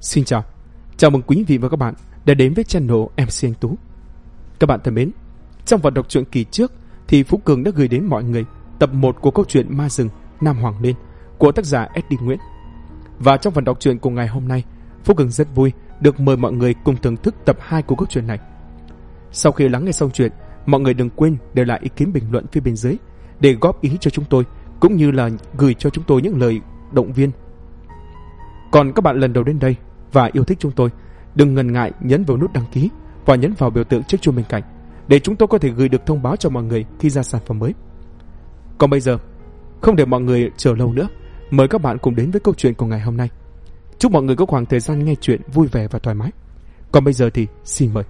Xin chào, chào mừng quý vị và các bạn đã đến với channel MC Anh Tú. Các bạn thân mến, trong phần đọc truyện kỳ trước thì Phú Cường đã gửi đến mọi người tập 1 của câu chuyện Ma Rừng Nam Hoàng Lên của tác giả SD Nguyễn. Và trong phần đọc truyện của ngày hôm nay, Phú Cường rất vui được mời mọi người cùng thưởng thức tập 2 của câu chuyện này. Sau khi lắng nghe xong chuyện, mọi người đừng quên để lại ý kiến bình luận phía bên dưới để góp ý cho chúng tôi, cũng như là gửi cho chúng tôi những lời động viên. Còn các bạn lần đầu đến đây và yêu thích chúng tôi, đừng ngần ngại nhấn vào nút đăng ký và nhấn vào biểu tượng chiếc chuông bên cạnh để chúng tôi có thể gửi được thông báo cho mọi người khi ra sản phẩm mới. Còn bây giờ, không để mọi người chờ lâu nữa, mời các bạn cùng đến với câu chuyện của ngày hôm nay. Chúc mọi người có khoảng thời gian nghe chuyện vui vẻ và thoải mái. Còn bây giờ thì xin mời.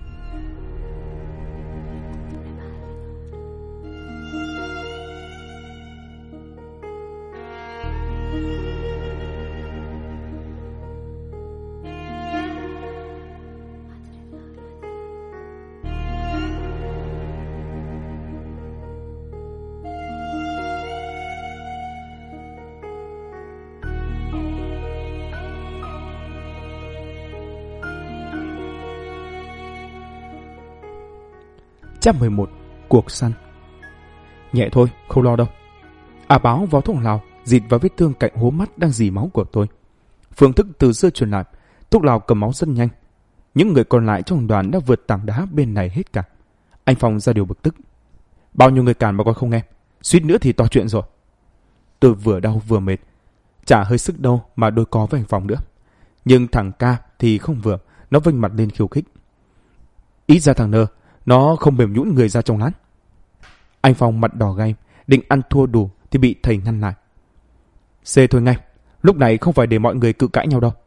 Chapter 11. Cuộc săn. Nhẹ thôi, không lo đâu. Báo vào thuốc lào dịt vào vết thương cạnh hố mắt đang rỉ máu của tôi. Phương thức từ xưa truyền lại, thuốc lào cầm máu rất nhanh. Những người còn lại trong đoàn đã vượt tảng đá bên này hết cả. Anh Phong ra điều bực tức. Bao nhiêu người cản mà còn không nghe, suýt nữa thì to chuyện rồi. Tôi vừa đau vừa mệt, chả hơi sức đâu mà đôi co với anh Phong nữa. Nhưng thằng Ca thì không vừa, nó vênh mặt lên khiêu khích. Ít ra thằng Nơ, nó không mềm nhũn người ra trong lát. Anh Phong mặt đỏ gay, định ăn thua đủ thì bị thầy ngăn lại. Xê thôi ngay, lúc này không phải để mọi người cự cãi nhau đâu.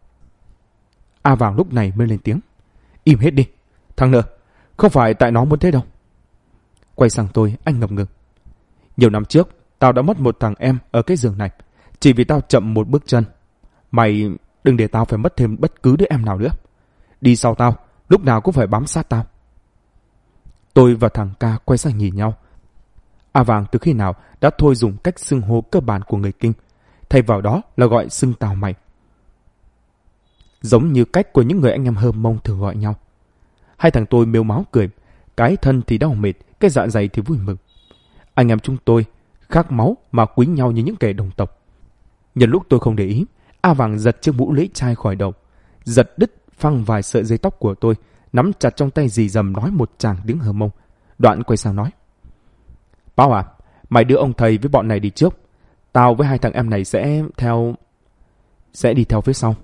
A Vàng lúc này mới lên tiếng. Im hết đi, thằng Nơ, không phải tại nó muốn thế đâu. Quay sang tôi, anh ngập ngừng. Nhiều năm trước, tao đã mất một thằng em ở cái giường này, chỉ vì tao chậm một bước chân. Mày đừng để tao phải mất thêm bất cứ đứa em nào nữa. Đi sau tao, lúc nào cũng phải bám sát tao. Tôi và thằng Ca quay sang nhìn nhau. A Vàng từ khi nào đã thôi dùng cách xưng hô cơ bản của người Kinh, thay vào đó là gọi xưng tao mày. Giống như cách của những người anh em Hơm Mông thường gọi nhau. Hai thằng tôi mếu máo cười, cái thân thì đau mệt, cái dạ dày thì vui mừng. Anh em chúng tôi khác máu mà quý nhau như những kẻ đồng tộc. Nhân lúc tôi không để ý, A Vàng giật chiếc mũ lưỡi chai khỏi đầu, giật đứt phăng vài sợi dây tóc của tôi, nắm chặt trong tay dì dầm nói một tràng tiếng Hơm Mông. Đoạn quay sang nói. Bao à, mày đưa ông thầy với bọn này đi trước. Tao với hai thằng em này sẽ đi theo phía sau.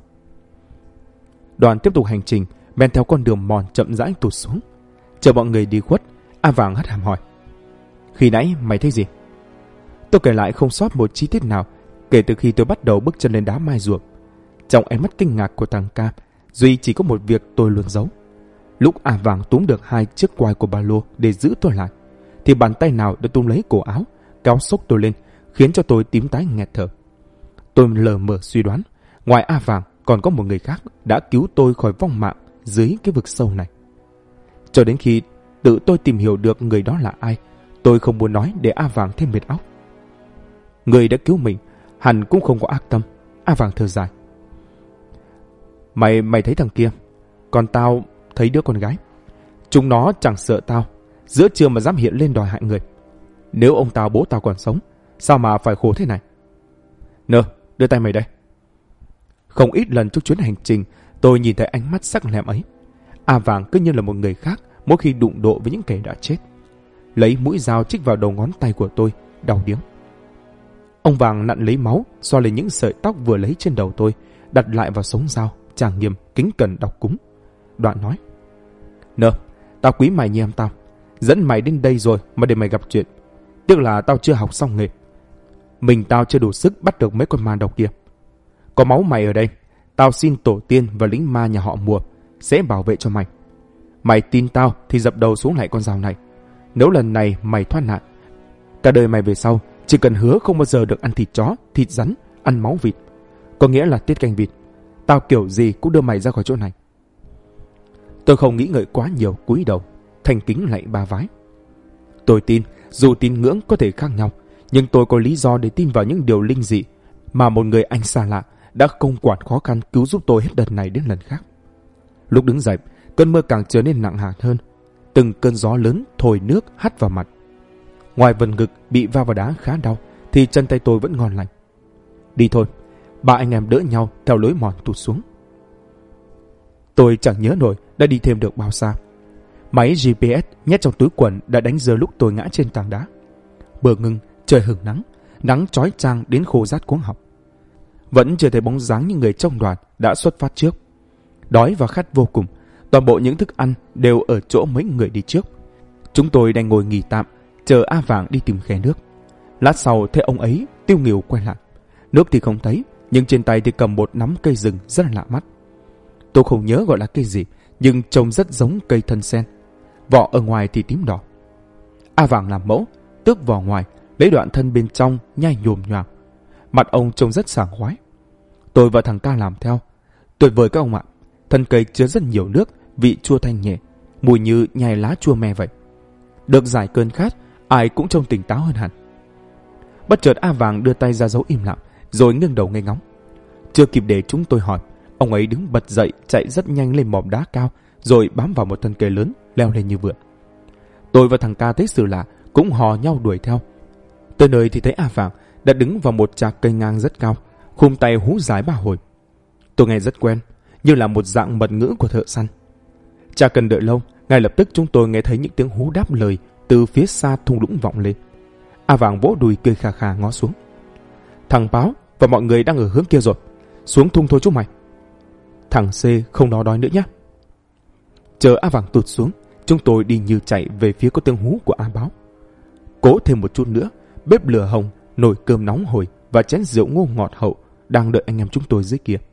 Đoàn tiếp tục hành trình, men theo con đường mòn chậm rãi tụt xuống. Chờ bọn người đi khuất, A Vàng hất hàm hỏi. Khi nãy mày thấy gì? Tôi kể lại không sót một chi tiết nào kể từ khi tôi bắt đầu bước chân lên đá mai ruộng. Trong ánh mắt kinh ngạc của thằng Ca, duy chỉ có một việc tôi luôn giấu. Lúc A Vàng túm được hai chiếc quai của ba lô để giữ tôi lại, thì bàn tay nào đã túm lấy cổ áo, kéo xốc tôi lên, khiến cho tôi tím tái nghẹt thở. Tôi lờ mờ suy đoán, ngoài A Vàng còn có một người khác đã cứu tôi khỏi vong mạng dưới cái vực sâu này. Cho đến khi tự tôi tìm hiểu được người đó là ai, tôi không muốn nói để A Vàng thêm mệt óc. Người đã cứu mình hẳn cũng không có ác tâm. A Vàng thở dài. Mày thấy thằng kia, còn tao thấy đứa con gái. Chúng nó chẳng sợ tao, giữa trưa mà dám hiện lên đòi hại người. Nếu ông tao bố tao còn sống, sao mà phải khổ thế này? Nơ, đưa tay mày đây. Không ít lần trong chuyến hành trình, tôi nhìn thấy ánh mắt sắc lẹm ấy. A Vàng cứ như là một người khác mỗi khi đụng độ với những kẻ đã chết. Lấy mũi dao chích vào đầu ngón tay của tôi, đau điếng. Ông Vàng nặn lấy máu, xoa lên những sợi tóc vừa lấy trên đầu tôi, đặt lại vào sống dao, trang nghiêm, kính cẩn đọc cúng. Đoạn nói. Nơ, tao quý mày như em tao. Dẫn mày đến đây rồi mà để mày gặp chuyện. Tiếc là tao chưa học xong nghề. Mình tao chưa đủ sức bắt được mấy con ma độc kia. Có máu mày ở đây, tao xin tổ tiên và lính ma nhà họ Mùa sẽ bảo vệ cho mày. Mày tin tao thì dập đầu xuống lại con dao này. Nếu lần này mày thoát nạn, cả đời mày về sau chỉ cần hứa không bao giờ được ăn thịt chó, thịt rắn, ăn máu vịt. Có nghĩa là tiết canh vịt. Tao kiểu gì cũng đưa mày ra khỏi chỗ này. Tôi không nghĩ ngợi quá nhiều, cúi đầu thành kính lạy ba vái. Tôi tin, dù tín ngưỡng có thể khác nhau, nhưng tôi có lý do để tin vào những điều linh dị mà một người anh xa lạ đã không quản khó khăn cứu giúp tôi hết đợt này đến lần khác. Lúc đứng dậy, cơn mưa càng trở nên nặng hạt hơn. Từng cơn gió lớn thổi nước hắt vào mặt. Ngoài phần ngực bị va vào đá khá đau, thì chân tay tôi vẫn ngon lành. Đi thôi, ba anh em đỡ nhau theo lối mòn tụt xuống. Tôi chẳng nhớ nổi đã đi thêm được bao xa. Máy GPS nhét trong túi quần đã đánh giờ lúc tôi ngã trên tảng đá. Bờ ngưng, trời hừng nắng, nắng chói chang đến khô rát cuống họng. Vẫn chưa thấy bóng dáng những người trong đoàn đã xuất phát trước. Đói và khát vô cùng, toàn bộ những thức ăn đều ở chỗ mấy người đi trước. Chúng tôi đành ngồi nghỉ tạm, chờ A Vàng đi tìm khe nước. Lát sau thấy ông ấy tiêu nghỉu quay lại. Nước thì không thấy, nhưng trên tay thì cầm một nắm cây rừng rất là lạ mắt. Tôi không nhớ gọi là cây gì, nhưng trông rất giống cây thân sen. Vỏ ở ngoài thì tím đỏ. A Vàng làm mẫu, tước vỏ ngoài, lấy đoạn thân bên trong nhai nhồm nhoàm. Mặt ông trông rất sảng khoái. Tôi và thằng Ca làm theo. Tuyệt vời các ông ạ. Thân cây chứa rất nhiều nước, vị chua thanh nhẹ, mùi như nhai lá chua me vậy. Được giải cơn khát, ai cũng trông tỉnh táo hơn hẳn. Bất chợt A Vàng đưa tay ra dấu im lặng, rồi ngưng đầu nghe ngóng. Chưa kịp để chúng tôi hỏi, ông ấy đứng bật dậy chạy rất nhanh lên mỏm đá cao, rồi bám vào một thân cây lớn, leo lên như vượn. Tôi và thằng Ca thấy sự lạ, cũng hò nhau đuổi theo. Tới nơi thì thấy A Vàng đã đứng vào một chạc cây ngang rất cao, khum tay hú dài 3 hồi. Tôi nghe rất quen, như là một dạng mật ngữ của thợ săn. Chả cần đợi lâu, ngay lập tức chúng tôi nghe thấy những tiếng hú đáp lời từ phía xa thung lũng vọng lên. A Vàng vỗ đùi cười khà khà ngó xuống. Thằng Báo và mọi người đang ở hướng kia rồi, xuống thung thôi chúng mày. Thằng C không nói đói nữa nhé. Chờ A Vàng tụt xuống, chúng tôi đi như chạy về phía có tiếng hú của A Báo. Cố thêm một chút nữa, bếp lửa hồng, nồi cơm nóng hổi và chén rượu ngô ngọt hậu đang đợi anh em chúng tôi dưới kia.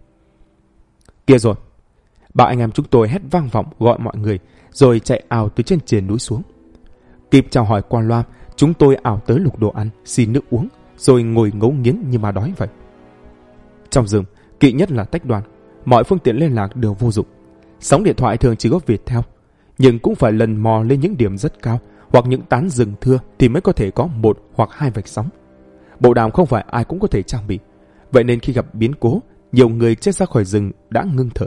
Kia rồi. Ba anh em chúng tôi hét vang vọng gọi mọi người, rồi chạy ào từ trên triền núi xuống. Kịp chào hỏi qua loa, chúng tôi ảo tới lục đồ ăn, xin nước uống, rồi ngồi ngấu nghiến như ma đói vậy. Trong rừng, kỵ nhất là tách đoàn. Mọi phương tiện liên lạc đều vô dụng. Sóng điện thoại thường chỉ có Viettel, nhưng cũng phải lần mò lên những điểm rất cao hoặc những tán rừng thưa thì mới có thể có 1 hoặc 2 vạch sóng. Bộ đàm không phải ai cũng có thể trang bị, vậy nên khi gặp biến cố, nhiều người chết ra khỏi rừng đã ngưng thở.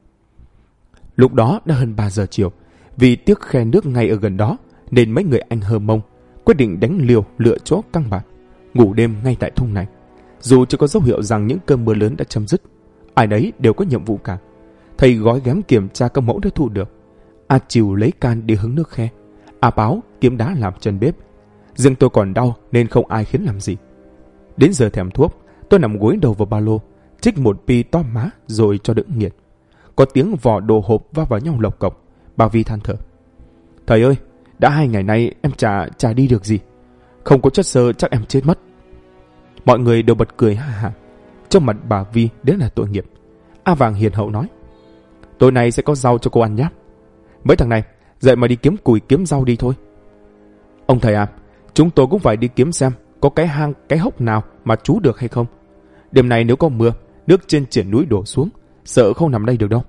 Lúc đó đã hơn 3 giờ chiều, vì tiếc khe nước ngay ở gần đó nên mấy người anh Hơ Mông quyết định đánh liều lựa chỗ căng bản, ngủ đêm ngay tại thung này. Dù chưa có dấu hiệu rằng những cơn mưa lớn đã chấm dứt, ai nấy đều có nhiệm vụ cả. Thầy gói ghém kiểm tra các mẫu đã thu được. A Chiều lấy can đi hứng nước khe, A Báo kiếm đá làm chân bếp. Riêng tôi còn đau nên không ai khiến làm gì. Đến giờ thèm thuốc, tôi nằm gối đầu vào ba lô, trích một pi to má rồi cho đỡ nghiện. Có tiếng vỏ đồ hộp va vào nhau lộc cộc. Bà Vi than thở. Thầy ơi, đã 2 ngày nay em chả đi được gì. Không có chất xơ chắc em chết mất. Mọi người đều bật cười ha hả. Trong mặt bà Vi đến là tội nghiệp. A Vàng hiền hậu nói. Tối nay sẽ có rau cho cô ăn nhé. Mấy thằng này, dậy mà đi kiếm củi kiếm rau đi thôi. Ông thầy à, chúng tôi cũng phải đi kiếm xem có cái hang, cái hốc nào mà trú được hay không. Đêm nay nếu có mưa, nước trên triển núi đổ xuống, sợ không nằm đây được đâu.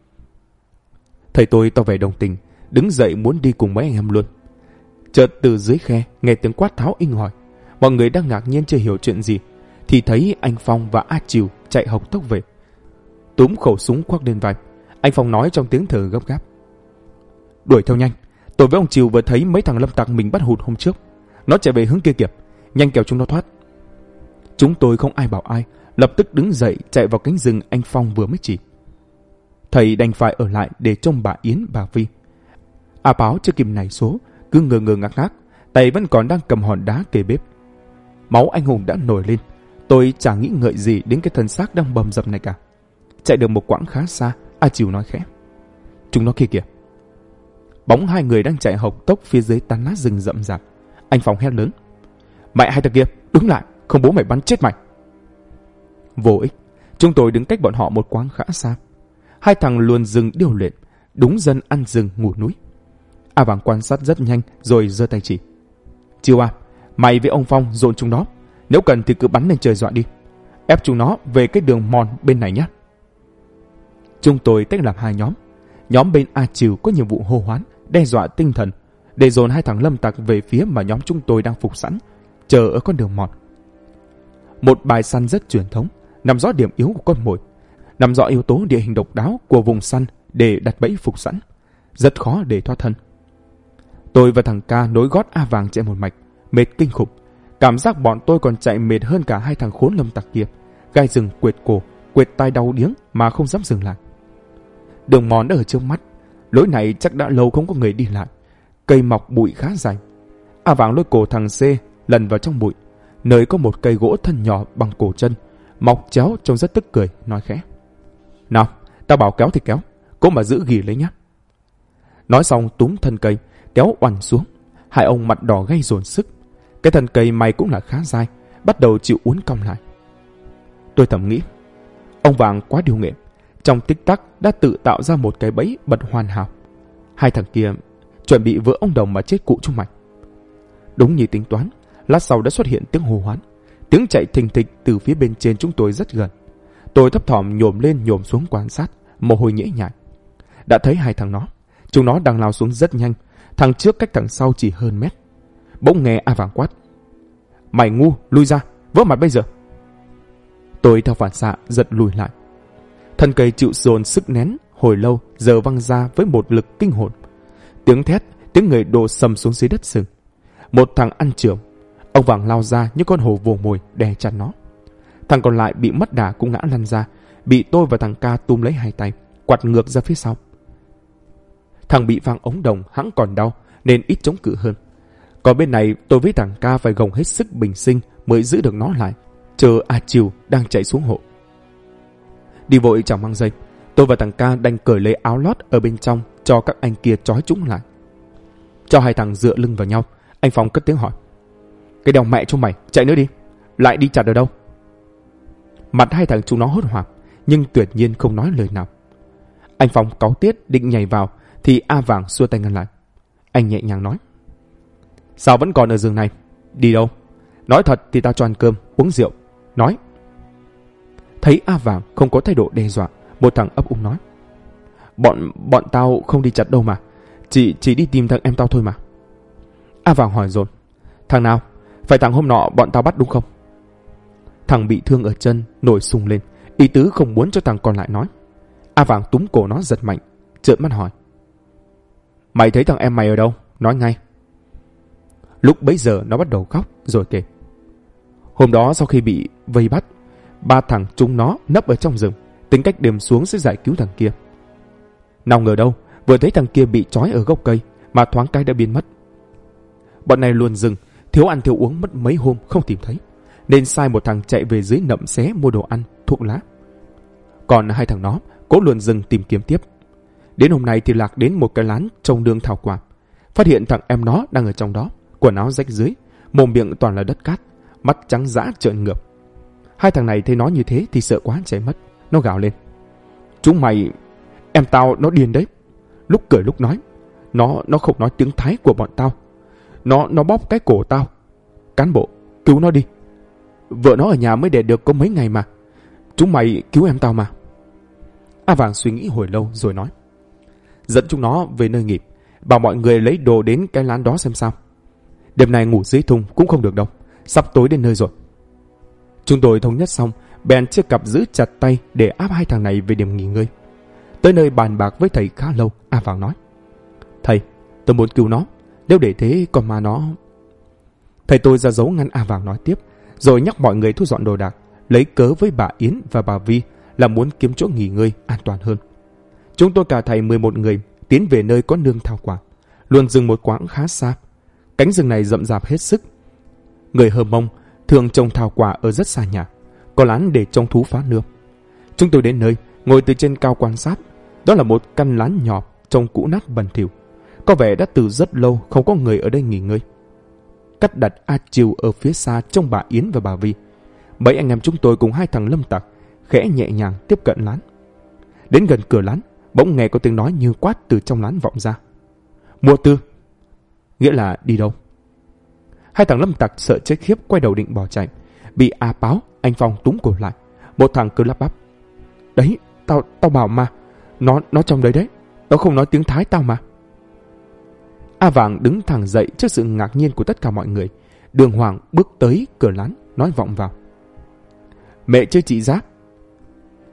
Thầy tôi tỏ vẻ đồng tình, đứng dậy muốn đi cùng mấy anh em luôn. Chợt từ dưới khe nghe tiếng quát tháo inh ỏi. Mọi người đang ngạc nhiên chưa hiểu chuyện gì, thì thấy anh Phong và A Chiều chạy hộc tốc về. Túm khẩu súng khoác lên vai, anh Phong nói trong tiếng thở gấp gáp. Đuổi theo nhanh, tôi với ông Chiều vừa thấy mấy thằng lâm tặc mình bắt hụt hôm trước. Nó chạy về hướng kia kìa, nhanh kẻo chúng nó thoát. Chúng tôi không ai bảo ai, lập tức đứng dậy chạy vào cánh rừng anh Phong vừa mới chỉ. Thầy đành phải ở lại để trông bà Yến, bà Vi. A Báo chưa kịp nảy số, cứ ngơ ngơ ngác ngác, tay vẫn còn đang cầm hòn đá kề bếp. Máu anh hùng đã nổi lên, tôi chẳng nghĩ ngợi gì đến cái thân xác đang bầm dập này cả. Chạy được một quãng khá xa, A Chiều nói khẽ. Chúng nó kia kìa. Bóng 2 người đang chạy hộc tốc phía dưới tán lá rừng rậm rạp. Anh Phong hét lớn. Mẹ hai thằng kia, đứng lại, không bố mày bắn chết mày. Vô ích, chúng tôi đứng cách bọn họ một quãng khá xa. 2 thằng luồn rừng điêu luyện, đúng dân ăn rừng ngủ núi. A Vàng quan sát rất nhanh rồi giơ tay chỉ. Chiều à, mày với ông Phong dồn chúng nó, nếu cần thì cứ bắn lên trời dọa đi, ép chúng nó về cái đường mòn bên này nhé. Chúng tôi tách làm 2 nhóm. Nhóm bên A Chiều có nhiệm vụ hô hoán, đe dọa tinh thần, để dồn 2 thằng lâm tặc về phía mà nhóm chúng tôi đang phục sẵn, chờ ở con đường mòn. Một bài săn rất truyền thống, nắm rõ điểm yếu của con mồi, nắm rõ yếu tố địa hình độc đáo của vùng săn để đặt bẫy phục sẵn, rất khó để thoát thân. Tôi và thằng Ca nối gót A Vàng chạy một mạch, mệt kinh khủng. Cảm giác bọn tôi còn chạy mệt hơn cả hai thằng khốn lâm tặc kia, gai rừng quệt cổ, quệt tai đau điếng mà không dám dừng lại. Đường mòn đã ở trước mắt, lối này chắc đã lâu không có người đi lại. Cây mọc bụi khá dài. A Vàng lôi cổ thằng C lần vào trong bụi, nơi có một cây gỗ thân nhỏ bằng cổ chân, mọc chéo trông rất tức cười, nói khẽ: "Nào, tao bảo kéo thì kéo, cố mà giữ ghì lấy nhá." Nói xong túm thân cây, kéo oằn xuống. Hai ông mặt đỏ gay dồn sức. Cái thân cây may cũng là khá dai, bắt đầu chịu uốn cong lại. Tôi thầm nghĩ, ông Vàng quá điêu nghệ, trong tích tắc đã tự tạo ra một cái bẫy bật hoàn hảo. Hai thằng kia chuẩn bị vỡ ông Đồng mà chết cụ chúng mày. Đúng như tính toán, lát sau đã xuất hiện tiếng hô hoán, tiếng chạy thình thịch từ phía bên trên chúng tôi rất gần. Tôi thấp thỏm nhổm lên nhổm xuống quan sát, mồ hôi nhễ nhại. Đã thấy hai thằng nó, chúng nó đang lao xuống rất nhanh, thằng trước cách thằng sau chỉ hơn mét. Bỗng nghe A Vàng quát: "Mày ngu, lui ra, vỡ mặt bây giờ!" Tôi theo phản xạ giật lùi lại. Thân cây chịu dồn sức nén hồi lâu giờ văng ra với một lực kinh hồn. Tiếng thét, tiếng người đổ sầm xuống dưới đất sừng. Một thằng ăn chưởng, ông Vàng lao ra như con hổ vồ mồi đè chặt nó. Thằng còn lại bị mất đà cũng ngã lăn ra, bị tôi và thằng Ca túm lấy hai tay, quạt ngược ra phía sau. Thằng bị văng ống đồng hẵng còn đau nên ít chống cự hơn. Còn bên này tôi với thằng Ca phải gồng hết sức bình sinh mới giữ được nó lại, chờ A Chiều đang chạy xuống hộ. Đi vội chẳng mang dây, tôi và thằng Ca đành cởi lấy áo lót ở bên trong cho các anh kia trói chúng lại. Cho hai thằng dựa lưng vào nhau, anh Phong cất tiếng hỏi: "Cái đèo mẹ cho mày, chạy nữa đi, lại đi chặt ở đâu?" Mặt hai thằng chúng nó hốt hoảng, nhưng tuyệt nhiên không nói lời nào. Anh Phong cáu tiết định nhảy vào thì A Vàng xua tay ngăn lại. Anh nhẹ nhàng nói: "Sao vẫn còn ở giường này? Đi đâu? Nói thật thì tao cho ăn cơm, uống rượu. Nói." Thấy A Vàng không có thái độ đe dọa, một thằng ấp úng nói: Bọn tao không đi chặt đâu mà, chỉ đi tìm thằng em tao thôi mà." A Vàng hỏi dồn: "Thằng nào? Phải thằng hôm nọ bọn tao bắt đúng không?" Thằng bị thương ở chân nổi sùng lên, ý tứ không muốn cho thằng còn lại nói. A Vàng túm cổ nó giật mạnh, trợn mắt hỏi: "Mày thấy thằng em mày ở đâu? Nói ngay." Lúc bấy giờ nó bắt đầu khóc rồi kể: "Hôm đó sau khi bị vây bắt, ba thằng chúng nó nấp ở trong rừng, tính cách đêm xuống sẽ giải cứu thằng kia. Nào ngờ đâu, vừa thấy thằng kia bị trói ở gốc cây mà thoáng cái đã biến mất. Bọn này luồn rừng, thiếu ăn thiếu uống mất mấy hôm không tìm thấy, nên sai một thằng chạy về dưới nậm xé mua đồ ăn, thuốc lá. Còn hai thằng nó cố luồn rừng tìm kiếm tiếp. Đến hôm nay thì lạc đến một cái lán trồng nương thảo quả, phát hiện thằng em nó đang ở trong đó, quần áo rách rưới, mồm miệng toàn là đất cát, mắt trắng dã trợn ngược. Hai thằng này thấy nó như thế thì sợ quá chạy mất. Nó gào lên: "Chúng mày, em tao nó điên đấy. Lúc cười lúc nói, nó không nói tiếng Thái của bọn tao. Nó bóp cái cổ tao. Cán bộ, cứu nó đi. Vợ nó ở nhà mới đẻ được có mấy ngày mà. Chúng mày cứu em tao mà." A Vàng suy nghĩ hồi lâu rồi nói: "Dẫn chúng nó về nơi nghỉ, bảo mọi người lấy đồ đến cái lán đó xem sao. Đêm nay ngủ dưới thùng cũng không được đâu, sắp tối đến nơi rồi." Chúng tôi thống nhất xong, bèn chiếc cặp giữ chặt tay để áp hai thằng này về điểm nghỉ ngơi. Tới nơi bàn bạc với thầy khá lâu, A Vàng nói: "Thầy, tôi muốn cứu nó, nếu để thế còn mà nó..." Thầy tôi ra dấu ngăn A Vàng nói tiếp, rồi nhắc mọi người thu dọn đồ đạc, lấy cớ với bà Yến và bà Vi là muốn kiếm chỗ nghỉ ngơi an toàn hơn. Chúng tôi cả thầy 11 người tiến về nơi có nương thảo quả, luồn rừng một quãng khá xa. Cánh rừng này rậm rạp hết sức. Người Hơ Mông thường trồng thảo quả ở rất xa nhà, có lán để trông thú phá nương. Chúng tôi đến nơi, ngồi từ trên cao quan sát. Đó là một căn lán nhỏ, trông cũ nát bẩn thỉu, có vẻ đã từ rất lâu không có người ở đây nghỉ ngơi. Cắt đặt A Chiều ở phía xa trông bà Yến và bà Vi. Mấy anh em chúng tôi cùng hai thằng lâm tặc khẽ nhẹ nhàng tiếp cận lán. Đến gần cửa lán, bỗng nghe có tiếng nói như quát từ trong lán vọng ra: "Mua tư." Nghĩa là đi đâu? Hai thằng lâm tặc sợ chết khiếp quay đầu định bỏ chạy, bị A Báo, anh Phong túm cổ lại. Một thằng cứ lắp bắp: "Đấy, tao bảo mà, nó trong đấy đấy, nó không nói tiếng Thái tao mà." A Vàng đứng thẳng dậy trước sự ngạc nhiên của tất cả mọi người, đường hoàng bước tới cửa lán, nói vọng vào: "Mẹ chơi chị Giáp,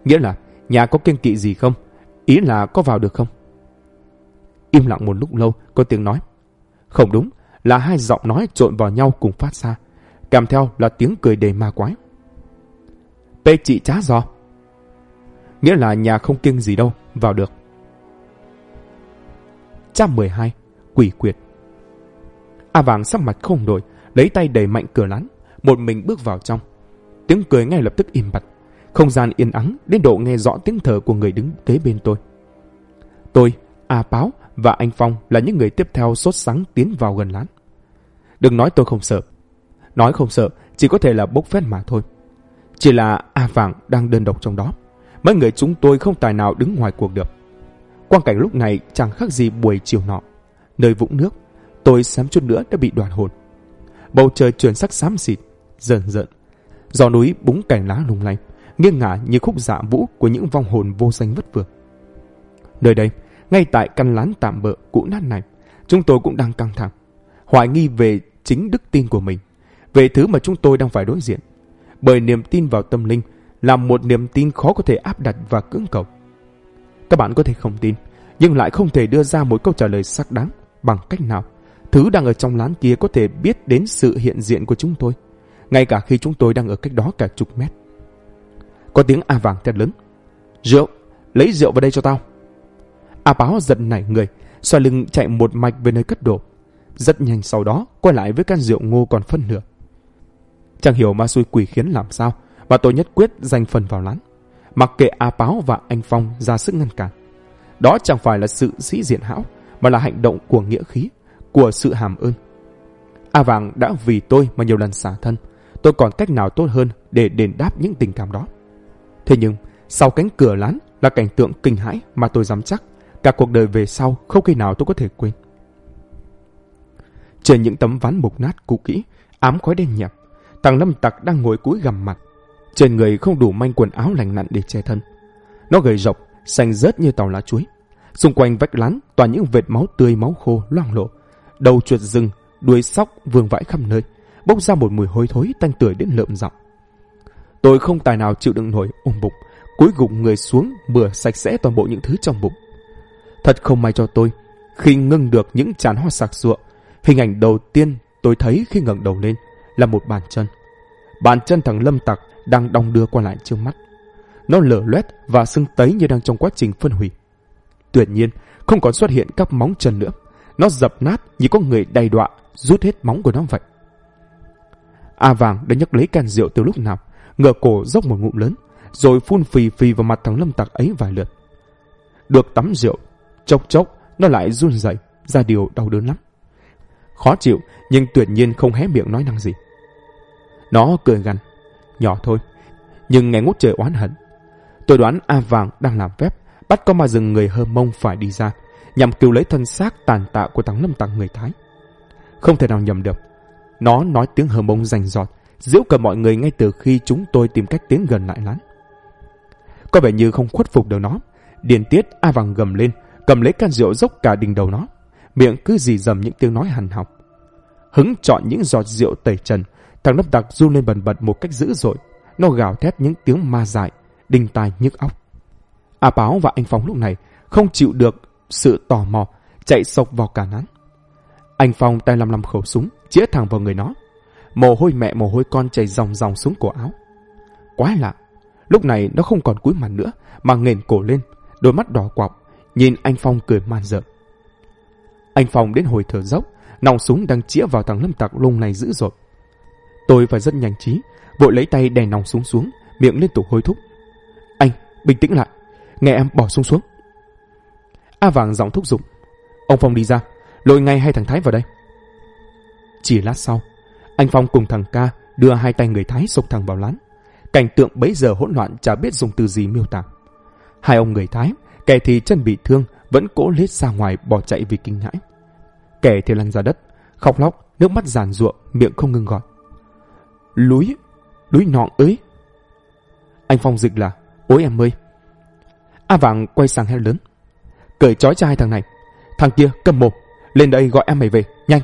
Nghĩa là nhà có kiêng kỵ gì không? Ý là có vào được không? Im lặng một lúc lâu, có tiếng nói. Không đúng, là hai giọng nói trộn vào nhau cùng phát ra. Kèm theo là tiếng cười đầy ma quái. Bê chị trá giò. Nghĩa là nhà không kiêng gì đâu, vào được. Trang 12. Quỷ quyệt. A Vàng sắc mặt không đổi, lấy tay đẩy mạnh cửa lán, một mình bước vào trong. Tiếng cười ngay lập tức im bặt. Không gian yên ắng đến độ nghe rõ tiếng thở của người đứng kế bên tôi. Tôi, A Báo và anh Phong là những người tiếp theo sốt sắng tiến vào gần lán. Đừng nói tôi không sợ. Nói không sợ chỉ có thể là bốc phét mà thôi. Chỉ là A Vàng đang đơn độc trong đó. Mấy người chúng tôi không tài nào đứng ngoài cuộc được. Quang cảnh lúc này chẳng khác gì buổi chiều nọ. Nơi vũng nước, tôi xém chút nữa đã bị đoạt hồn. Bầu trời chuyển sắc xám xịt, rờn rợn. Gió núi búng cành lá lung lay, nghiêng ngả như khúc dạ vũ của những vong hồn vô danh vất vưởng. Nơi đây, ngay tại căn lán tạm bợ cũ nát này, chúng tôi cũng đang căng thẳng, hoài nghi về chính đức tin của mình, về thứ mà chúng tôi đang phải đối diện. Bởi niềm tin vào tâm linh là một niềm tin khó có thể áp đặt và cưỡng cầu. Các bạn có thể không tin, nhưng lại không thể đưa ra một câu trả lời xác đáng bằng cách nào thứ đang ở trong lán kia có thể biết đến sự hiện diện của chúng tôi, ngay cả khi chúng tôi đang ở cách đó cả chục mét. Có tiếng A Vàng thét lớn. Rượu, lấy rượu vào đây cho tao. A Báo giật nảy người, xoay lưng chạy một mạch về nơi cất đồ. Rất nhanh sau đó quay lại với can rượu ngô còn phân nửa. Chẳng hiểu ma xui quỷ khiến làm sao mà tôi nhất quyết giành phần vào lán, mặc kệ A Báo và anh Phong ra sức ngăn cản. Đó chẳng phải là sự sĩ diện hão, mà là hành động của nghĩa khí, của sự hàm ơn. A Vàng đã vì tôi mà nhiều lần xả thân. Tôi còn cách nào tốt hơn để đền đáp những tình cảm đó? Thế nhưng sau cánh cửa lán là cảnh tượng kinh hãi mà tôi dám chắc cả cuộc đời về sau không khi nào tôi có thể quên. Trên những tấm ván mục nát cũ kỹ, ám khói đen nhẹp, thằng Lâm Tặc đang ngồi cúi gằm mặt. Trên người không đủ manh quần áo lành lặn để che thân. Nó gầy rộc, xanh rớt như tàu lá chuối. Xung quanh vách lán toàn những vệt máu tươi máu khô loang lổ. Đầu chuột rừng, đuôi sóc vương vãi khắp nơi, bốc ra một mùi hôi thối tanh tưởi đến lợm giọng. Tôi không tài nào chịu đựng nổi, ôm bụng, cúi gục người xuống bừa sạch sẽ toàn bộ những thứ trong bụng. Thật không may cho tôi, khi ngưng được những tràn hoa sặc sụa, hình ảnh đầu tiên tôi thấy khi ngẩng đầu lên là một bàn chân. Bàn chân thằng Lâm Tặc đang đong đưa qua lại trước mắt. Nó lở loét và sưng tấy như đang trong quá trình phân hủy. Tuyệt nhiên không còn xuất hiện các móng chân nữa. Nó dập nát như có người đầy đọa rút hết móng của nó vậy. A Vàng đã nhấc lấy can rượu từ lúc nào, ngửa cổ dốc một ngụm lớn, rồi phun phì phì vào mặt thằng Lâm Tặc ấy vài lượt. Được tắm rượu, chốc chốc nó lại run rẩy, ra điều đau đớn lắm. Khó chịu nhưng tuyệt nhiên không hé miệng nói năng gì. Nó cười gằn, nhỏ thôi, nhưng nghe ngút trời oán hận. Tôi đoán A Vàng đang làm phép bắt con ma rừng người Hơ Mông phải đi ra, nhằm cứu lấy thân xác tàn tạ của thằng Lâm Tặc người Thái. Không thể nào nhầm được. Nó nói tiếng Hơ Mông rành rọt, giễu cợt mọi người ngay từ khi chúng tôi tìm cách tiến gần lại lán. Có vẻ như không khuất phục được nó. Điên tiết A Vàng gầm lên, cầm lấy can rượu dốc cả đỉnh đầu nó, miệng cứ rì rầm những tiếng nói hằn học. Hứng chọn những giọt rượu tẩy trần, thằng Lâm Tặc run lên bần bật một cách dữ dội. Nó gào thét những tiếng ma dại, đinh tai nhức óc. A Báo và anh Phong lúc này không chịu được sự tò mò, chạy sộc vào cả lán. Anh Phong tay lăm lăm khẩu súng, chĩa thẳng vào người nó. Mồ hôi mẹ mồ hôi con chảy ròng ròng xuống cổ áo. Quái lạ, lúc này nó không còn cúi mặt nữa mà nghển cổ lên, đôi mắt đỏ quọc, nhìn anh Phong cười man rợn. Anh Phong đến hồi thở dốc, nòng súng đang chĩa vào thằng Lâm Tặc lung này dữ dội. Tôi phải rất nhanh trí, vội lấy tay đè nòng súng xuống, miệng liên tục hối thúc. Anh, bình tĩnh lại, nghe em bỏ súng xuống. A Vàng giọng thúc giục. Ông Phong đi ra, lôi ngay hai thằng Thái vào đây. Chỉ lát sau, anh Phong cùng thằng Ca đưa hai tay người Thái xộc thẳng vào lán. Cảnh tượng bấy giờ hỗn loạn chả biết dùng từ gì miêu tả. Hai ông người Thái, kẻ thì chân bị thương, vẫn cố lết ra ngoài bỏ chạy vì kinh hãi. Kẻ thì lăn ra đất, khóc lóc, nước mắt giàn giụa, miệng không ngừng gọi. Lúi nọng ơi. Anh Phong dịch là, ôi em ơi. A Vàng quay sang hét lớn. Cởi trói cho hai thằng này. Thằng kia cầm mồm, lên đây gọi em mày về, nhanh.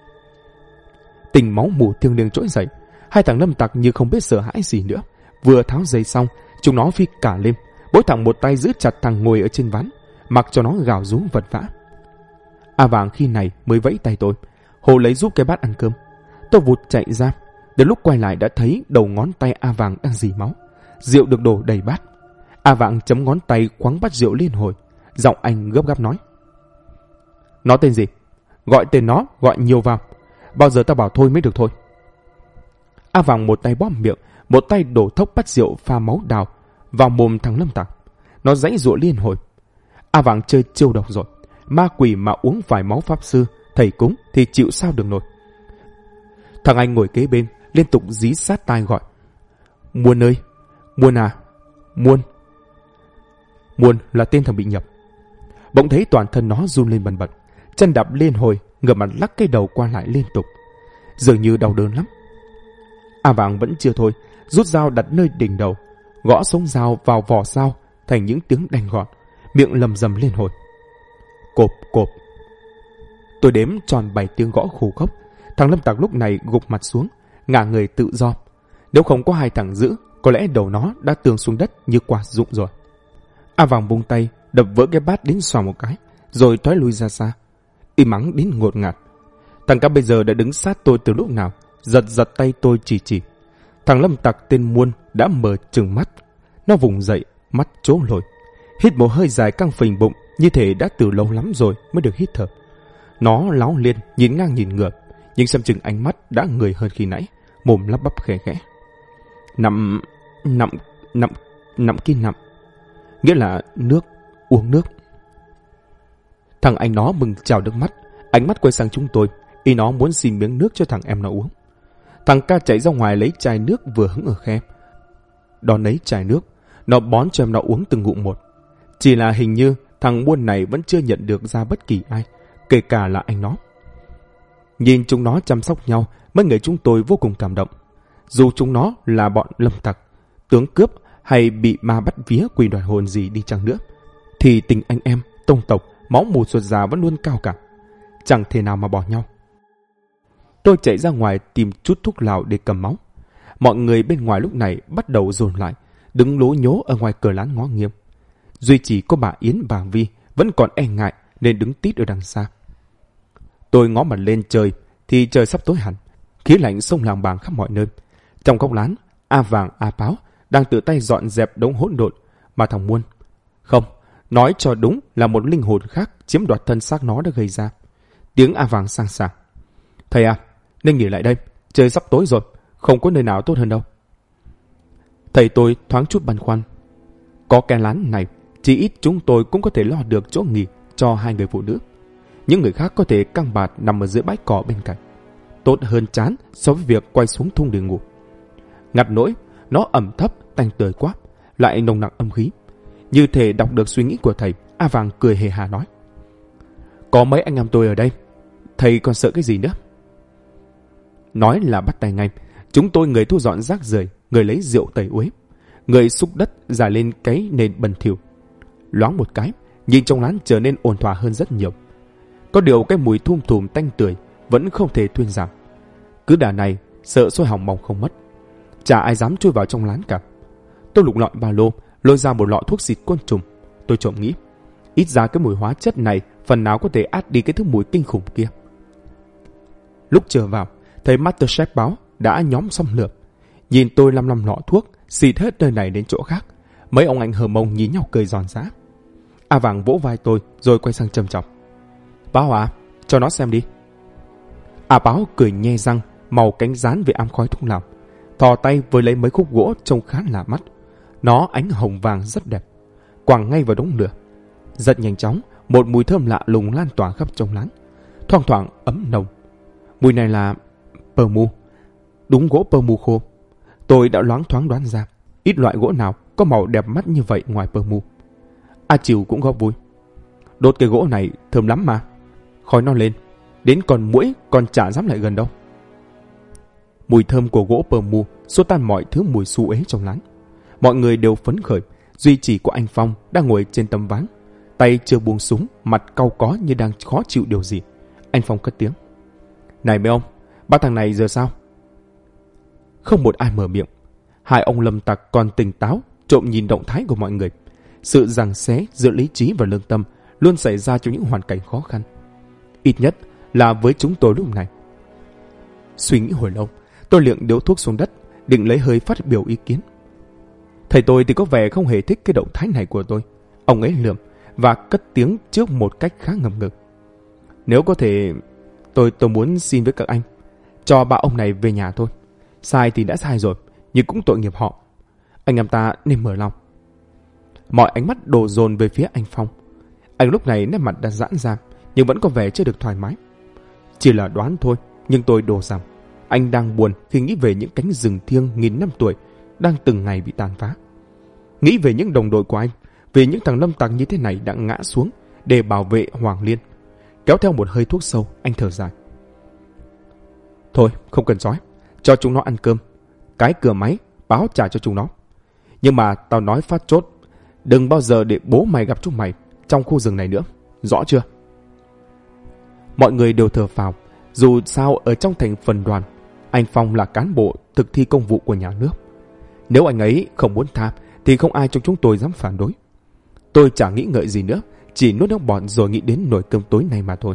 Tình máu mù thiêng liêng trỗi dậy. Hai thằng Lâm Tặc như không biết sợ hãi gì nữa. Vừa tháo dây xong, chúng nó phi cả lên, Gối thẳng một tay giữ chặt thằng ngồi ở trên ván, mặc cho nó gào rú vật vã. A Vàng khi này mới vẫy tay tôi, hồ lấy giúp cái bát ăn cơm. Tôi vụt chạy ra, đến lúc quay lại đã thấy đầu ngón tay A Vàng đang rỉ máu, rượu được đổ đầy bát. A Vàng chấm ngón tay khoáng bát rượu liên hồi, giọng anh gấp gáp nói: "Nó tên gì? Gọi tên nó, gọi nhiều vào. Bao giờ tao bảo thôi mới được thôi." A Vàng một tay bóp miệng, một tay đổ thốc bát rượu pha máu đào vào mồm thằng Lâm Tặc. Nó giãy giụa liên hồi. A Vàng chơi chiêu độc rồi, ma quỷ mà uống phải máu pháp sư, thầy cúng thì chịu sao được nổi. Thằng anh ngồi kế bên liên tục dí sát tai gọi: "Muôn ơi, Muôn à, Muôn." Muôn là tên thằng bị nhập. Bỗng thấy toàn thân nó run lên bần bật, chân đạp liên hồi, ngửa mặt lắc cái đầu qua lại liên tục, dường như đau đớn lắm. A Vàng vẫn chưa thôi, rút dao đặt nơi đỉnh đầu, gõ sống dao vào vỏ dao thành những tiếng đanh gọn, miệng lầm rầm liên hồi. Cộp cộp. Tôi đếm tròn 7 tiếng gõ khô khốc. Thằng Lâm Tặc lúc này gục mặt xuống, ngả người tự do. Nếu không có hai thằng giữ, có lẽ đầu nó đã tường xuống đất như quả rụng rồi. A Vàng bung tay, đập vỡ cái bát đến xoà một cái, rồi thoái lui ra xa, im mắng đến ngột ngạt. Thằng Cá bây giờ đã đứng sát tôi từ lúc nào, giật giật tay tôi chỉ. Thằng Lâm Tặc tên Muôn đã mở trừng mắt. Nó vùng dậy, mắt trố lồi, hít một hơi dài căng phình bụng, như thể đã từ lâu lắm rồi mới được hít thở. Nó láo liên, nhìn ngang nhìn ngược, nhưng xem chừng ánh mắt đã người hơn khi nãy, mồm lắp bắp khẽ khẽ: "Nằm kia nằm", nghĩa là nước, uống nước. Thằng anh nó mừng trào nước mắt, ánh mắt quay sang chúng tôi, ý nó muốn xin miếng nước cho thằng em nó uống. Thằng Ca chạy ra ngoài lấy chai nước vừa hứng ở khe, đón lấy chai nước, nó bón cho em nó uống từng ngụm một. Chỉ là hình như thằng Muôn này vẫn chưa nhận được ra bất kỳ ai, kể cả là anh nó. Nhìn chúng nó chăm sóc nhau, mấy người chúng tôi vô cùng cảm động. Dù chúng nó là bọn lâm tặc, tướng cướp hay bị ma bắt vía quỷ đoạt hồn gì đi chăng nữa, thì tình anh em, tông tộc, máu mù ruột già vẫn luôn cao cả, chẳng thể nào mà bỏ nhau. Tôi chạy ra ngoài tìm chút thuốc lào để cầm máu. Mọi người bên ngoài lúc này bắt đầu dồn lại, đứng lố nhố ở ngoài cửa lán ngó nghiêng. Duy chỉ có bà Yến và Vi vẫn còn e ngại nên đứng tít ở đằng xa. Tôi ngó mặt lên trời thì trời sắp tối hẳn, khí lạnh xông làng bàng khắp mọi nơi. Trong góc lán, A Vàng, A Báo đang tự tay dọn dẹp đống hỗn độn, mà thằng Muôn, không, nói cho đúng là một linh hồn khác chiếm đoạt thân xác nó đã gây ra. Tiếng A Vàng sang sảng: "Thầy à, nên nghỉ lại đây, trời sắp tối rồi, không có nơi nào tốt hơn đâu." Thầy tôi thoáng chút băn khoăn. Có cái lán này, chỉ ít chúng tôi cũng có thể lo được chỗ nghỉ cho hai người phụ nữ. Những người khác có thể căng bạt nằm ở dưới bãi cỏ bên cạnh, tốt hơn chán so với việc quay xuống thung để ngủ. Ngặt nỗi nó ẩm thấp, tanh tưởi quá, lại nồng nặc âm khí. Như thể đọc được suy nghĩ của thầy, A Vàng cười hề hà nói: "Có mấy anh em tôi ở đây, thầy còn sợ cái gì nữa?" Nói là bắt tay ngay. Chúng tôi người thu dọn rác rưởi, người lấy rượu tẩy uế, người xúc đất rải lên cái nền bẩn thỉu. Loáng một cái, nhìn trong lán trở nên ổn thỏa hơn rất nhiều. Có điều cái mùi thum thùm tanh tưởi vẫn không thể thuyên giảm. Cứ đà này, sợ sôi hỏng mong không mất, chả ai dám chui vào trong lán cả. Tôi lục lọi ba lô, lôi ra một lọ thuốc xịt côn trùng. Tôi trộm nghĩ, ít ra cái mùi hóa chất này phần nào có thể át đi cái thứ mùi kinh khủng kia. Lúc trở vào, thấy MasterChef báo đã nhóm xong lượp. Nhìn tôi lăm lọ thuốc, xịt hết nơi này đến chỗ khác. Mấy ông anh hờ mông nhìn nhau cười giòn giã. A Vàng vỗ vai tôi rồi quay sang trầm trọng: "Báo à, cho nó xem đi." A Báo cười nhe răng, màu cánh rán về ám khói thuốc lào, thò tay với lấy mấy khúc gỗ trông khá lạ mắt. Nó ánh hồng vàng rất đẹp, quàng ngay vào đống lửa. Rất nhanh chóng, một mùi thơm lạ lùng lan tỏa khắp trong lán, thoang thoảng ấm nồng. Mùi này là pơ mu, đúng gỗ pơ mu khô. Tôi đã loáng thoáng đoán ra, ít loại gỗ nào có màu đẹp mắt như vậy ngoài pơ mu. A Chiều cũng góp vui: "Đốt cái gỗ này thơm lắm mà, khói nó lên, đến con muỗi còn chả dám lại gần đâu." Mùi thơm của gỗ pơ mu xua tan mọi thứ mùi xú uế trong lán. Mọi người đều phấn khởi, duy chỉ có anh Phong đang ngồi trên tấm ván, tay chưa buông súng, mặt cau có như đang khó chịu điều gì. Anh Phong cất tiếng: "Này mấy ông, ba thằng này giờ sao?" Không một ai mở miệng. Hai ông lâm tặc còn tỉnh táo, trộm nhìn động thái của mọi người. sự giằng xé giữa lý trí và lương tâm luôn xảy ra trong những hoàn cảnh khó khăn. Ít nhất là với chúng tôi lúc này. Suy nghĩ hồi lâu, tôi liệng điếu thuốc xuống đất, định lấy hơi phát biểu ý kiến. Thầy tôi thì có vẻ không hề thích cái động thái này của tôi. Ông ấy lườm và cất tiếng trước một cách khá ngầm ngực. Nếu có thể, tôi muốn xin với các anh, cho ba ông này về nhà thôi. Sai thì đã sai rồi, nhưng cũng tội nghiệp họ. Anh em ta nên mở lòng. Mọi ánh mắt đổ dồn về phía anh Phong. Anh lúc này nét mặt đã giãn ra, nhưng vẫn có vẻ chưa được thoải mái. Chỉ là đoán thôi, nhưng tôi đổ rằng anh đang buồn khi nghĩ về những cánh rừng thiêng nghìn năm tuổi đang từng ngày bị tàn phá. Nghĩ về những đồng đội của anh, về những thằng lâm tặc như thế này đã ngã xuống để bảo vệ Hoàng Liên. Kéo theo một hơi thuốc sâu, anh thở dài. Thôi, không cần nói, cho chúng nó ăn cơm. Cái cửa máy, báo trả cho chúng nó. Nhưng mà tao nói phát chốt, đừng bao giờ để bố mày gặp chúng mày trong khu rừng này nữa, rõ chưa? Mọi người đều thở phào. Dù sao ở trong thành phần đoàn, anh Phong là cán bộ thực thi công vụ của nhà nước. Nếu anh ấy không muốn tha thì không ai trong chúng tôi dám phản đối. Tôi chẳng nghĩ ngợi gì nữa, chỉ nuốt nước bọt rồi nghĩ đến nồi cơm tối nay mà thôi.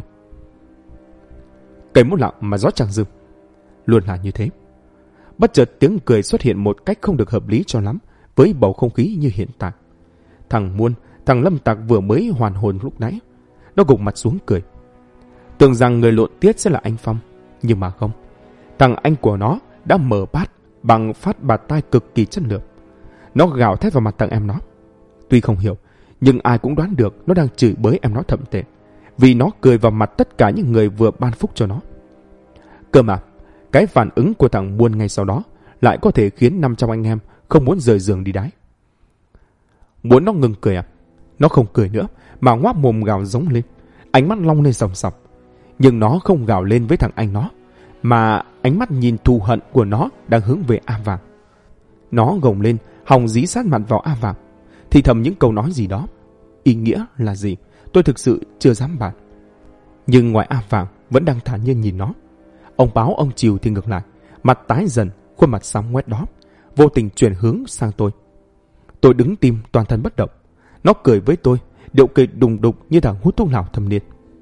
Cây mút lặng mà gió chẳng dừng. Luôn là như thế. Bất chợt tiếng cười xuất hiện một cách không được hợp lý cho lắm với bầu không khí như hiện tại. Thằng Muôn, thằng lâm tặc vừa mới hoàn hồn lúc nãy, nó gục mặt xuống cười. Tưởng rằng người lộn tiết sẽ là anh Phong, nhưng mà không. Thằng anh của nó đã mở bát bằng phát bạt tai cực kỳ chất lượng. Nó gào thét vào mặt thằng em nó. Tuy không hiểu, nhưng ai cũng đoán được nó đang chửi bới em nó thậm tệ, vì nó cười vào mặt tất cả những người vừa ban phúc cho nó. Cơ mà, cái phản ứng của thằng Muôn ngay sau đó lại có thể khiến 500 anh em không muốn rời giường đi đái. Muốn nó ngừng cười à? Nó không cười nữa, mà ngoác mồm gào giống lên, ánh mắt long lên sòng sọc. Nhưng nó không gào lên với thằng anh nó, mà ánh mắt nhìn thù hận của nó đang hướng về A Vàng. Nó gồng lên, hòng dí sát mặt vào A Vàng, thì thầm những câu nói gì đó. Ý nghĩa là gì, tôi thực sự chưa dám bàn. Nhưng ngoài A Vàng vẫn đang thản nhiên nhìn nó. Ông Báo, ông Chiều thì ngược lại, mặt tái dần, khuôn mặt xám ngoét đó, vô tình chuyển hướng sang tôi. Tôi đứng tim toàn thân bất động. Nó cười với tôi, điệu cười đùng đục như thằng hút thuốc lào thâm niên.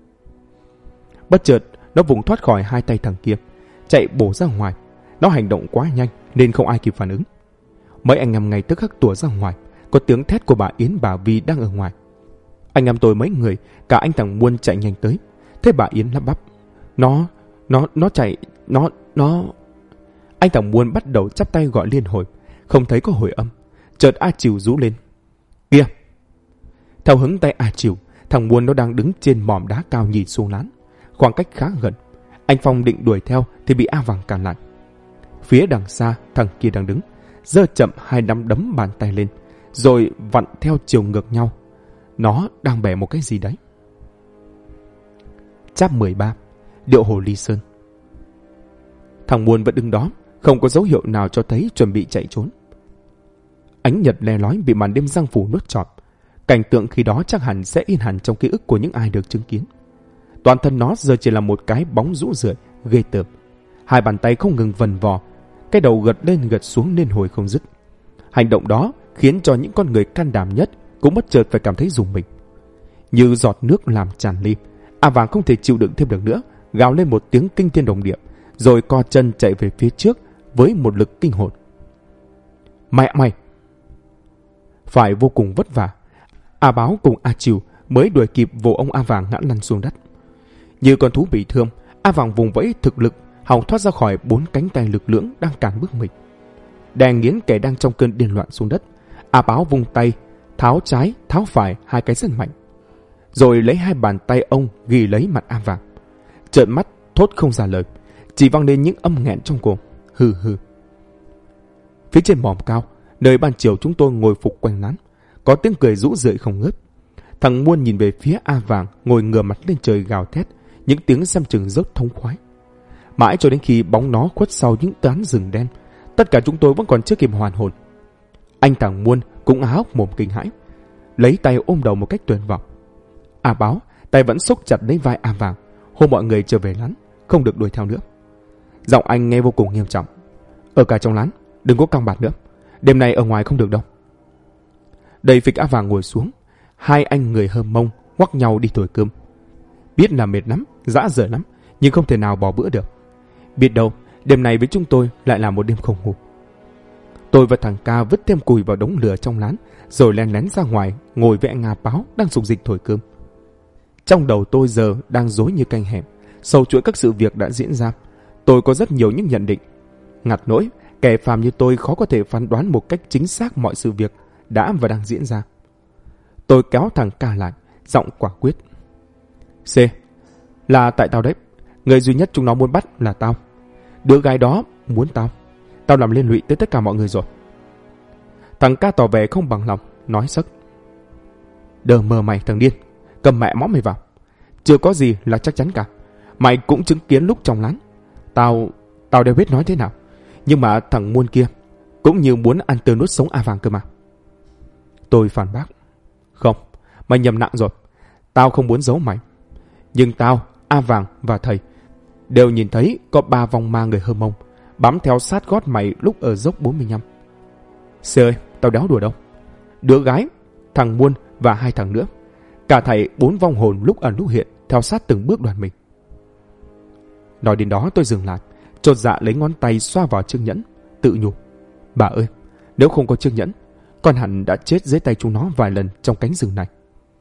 Bất chợt, nó vùng thoát khỏi hai tay thằng kia, chạy bổ ra ngoài. Nó hành động quá nhanh nên không ai kịp phản ứng. Mấy anh em ngay tức khắc tủa ra ngoài, có tiếng thét của bà Yến, bà Vi đang ở ngoài. Anh em tôi mấy người, cả anh thằng Muôn chạy nhanh tới. Thế bà Yến lắp bắp. Nó chạy, nó... Anh thằng Muôn bắt đầu chắp tay gọi liên hồi, không thấy có hồi âm. Chợt A Chiều rú lên. Kìa! Theo hướng tay A Chiều, thằng Muôn nó đang đứng trên mỏm đá cao nhìn xuống lán, khoảng cách khá gần. Anh Phong định đuổi theo thì bị A Vàng cản lại. Phía đằng xa, thằng kia đang đứng, giơ chậm hai nắm đấm bàn tay lên, rồi vặn theo chiều ngược nhau. Nó đang bẻ một cái gì đấy. Chap 13, điệu hồ Ly Sơn. Thằng Muôn vẫn đứng đó, không có dấu hiệu nào cho thấy chuẩn bị chạy trốn. Ánh nhật le lói bị màn đêm giăng phủ nuốt trọn. Cảnh tượng khi đó chắc hẳn sẽ in hẳn trong ký ức của những ai được chứng kiến. Toàn thân nó giờ chỉ là một cái bóng rũ rượi, ghê tởm. Hai bàn tay không ngừng vần vò, cái đầu gật lên gật xuống liên hồi không dứt. Hành động đó khiến cho những con người can đảm nhất cũng bất chợt phải cảm thấy rùng mình. Như giọt nước làm tràn ly, A Vàng không thể chịu đựng thêm được nữa, gào lên một tiếng kinh thiên động địa, rồi co chân chạy về phía trước với một lực kinh hồn. Mày! Phải vô cùng vất vả, A Báo cùng A Chiều mới đuổi kịp vồ ông A Vàng ngã lăn xuống đất. Như con thú bị thương, A Vàng vùng vẫy thực lực, hòng thoát ra khỏi bốn cánh tay lực lưỡng đang cản bước mình. Đè nghiến kẻ đang trong cơn điên loạn xuống đất, A Báo vung tay, tháo trái, tháo phải hai cái rất mạnh, rồi lấy hai bàn tay ông ghi lấy mặt A Vàng. Trợn mắt thốt không ra lời, chỉ vang lên những âm nghẹn trong cổ. Hừ hừ. Phía trên mỏm cao, nơi ban chiều chúng tôi ngồi phục quanh lán, có tiếng cười rũ rượi không ngớt. Thằng Muôn nhìn về phía A Vàng ngồi ngửa mặt lên trời gào thét, những tiếng xem chừng rất thống khoái. Mãi cho đến khi bóng nó khuất sau những tán rừng đen, tất cả chúng tôi vẫn còn chưa kịp hoàn hồn. Anh thằng Muôn cũng há hốc mồm kinh hãi, lấy tay ôm đầu một cách tuyệt vọng. A Báo tay vẫn xúc chặt lấy vai A Vàng, hô mọi người trở về lán, không được đuổi theo nữa. Giọng anh nghe vô cùng nghiêm trọng. Ở cả trong lán, đừng có căng bạt nữa, đêm nay ở ngoài không được đâu. Đẩy phịch A Vàng ngồi xuống. Hai anh người Hơ Mông ngoắc nhau đi thổi cơm. Biết là mệt lắm, dã rời lắm, nhưng không thể nào bỏ bữa được. Biết đâu đêm này với chúng tôi lại là một đêm không ngủ. Tôi và thằng Ca vứt thêm củi vào đống lửa trong lán, rồi lén lén ra ngoài ngồi với anh A Báo đang sục dịch thổi cơm. Trong đầu tôi giờ đang rối như canh hẻm, sâu chuỗi các sự việc đã diễn ra. Tôi có rất nhiều những nhận định. Ngặt nỗi kẻ phàm như tôi khó có thể phán đoán một cách chính xác mọi sự việc đã và đang diễn ra. Tôi kéo thằng Ca lại, giọng quả quyết. C. Là tại tao đấy. Người duy nhất chúng nó muốn bắt là tao. Đứa gái đó muốn tao. Tao làm liên lụy tới tất cả mọi người rồi. Thằng Ca tỏ vẻ không bằng lòng, nói sấc. Đờ mờ mày thằng điên. Cầm mẹ mõm mày vào. Chưa có gì là chắc chắn cả. Mày cũng chứng kiến lúc trong lán. Tao đều biết nói thế nào. Nhưng mà thằng Muôn kia cũng như muốn ăn tươi nuốt sống A Vàng cơ mà. Tôi phản bác. Không, mày nhầm nặng rồi. Tao không muốn giấu mày. Nhưng tao, A Vàng và thầy đều nhìn thấy có 3 vong ma người Hơ Mông bám theo sát gót mày lúc ở dốc 45. C ơi, tao đéo đùa đâu. Đứa gái, thằng Muôn và 2 thằng nữa. Cả thầy 4 vong hồn lúc ẩn lúc hiện theo sát từng bước đoàn mình. Nói đến đó tôi dừng lại, chột dạ lấy ngón tay xoa vào chiếc nhẫn, tự nhủ. Bà ơi, nếu không có chiếc nhẫn, con hẳn đã chết dưới tay chúng nó vài lần trong cánh rừng này.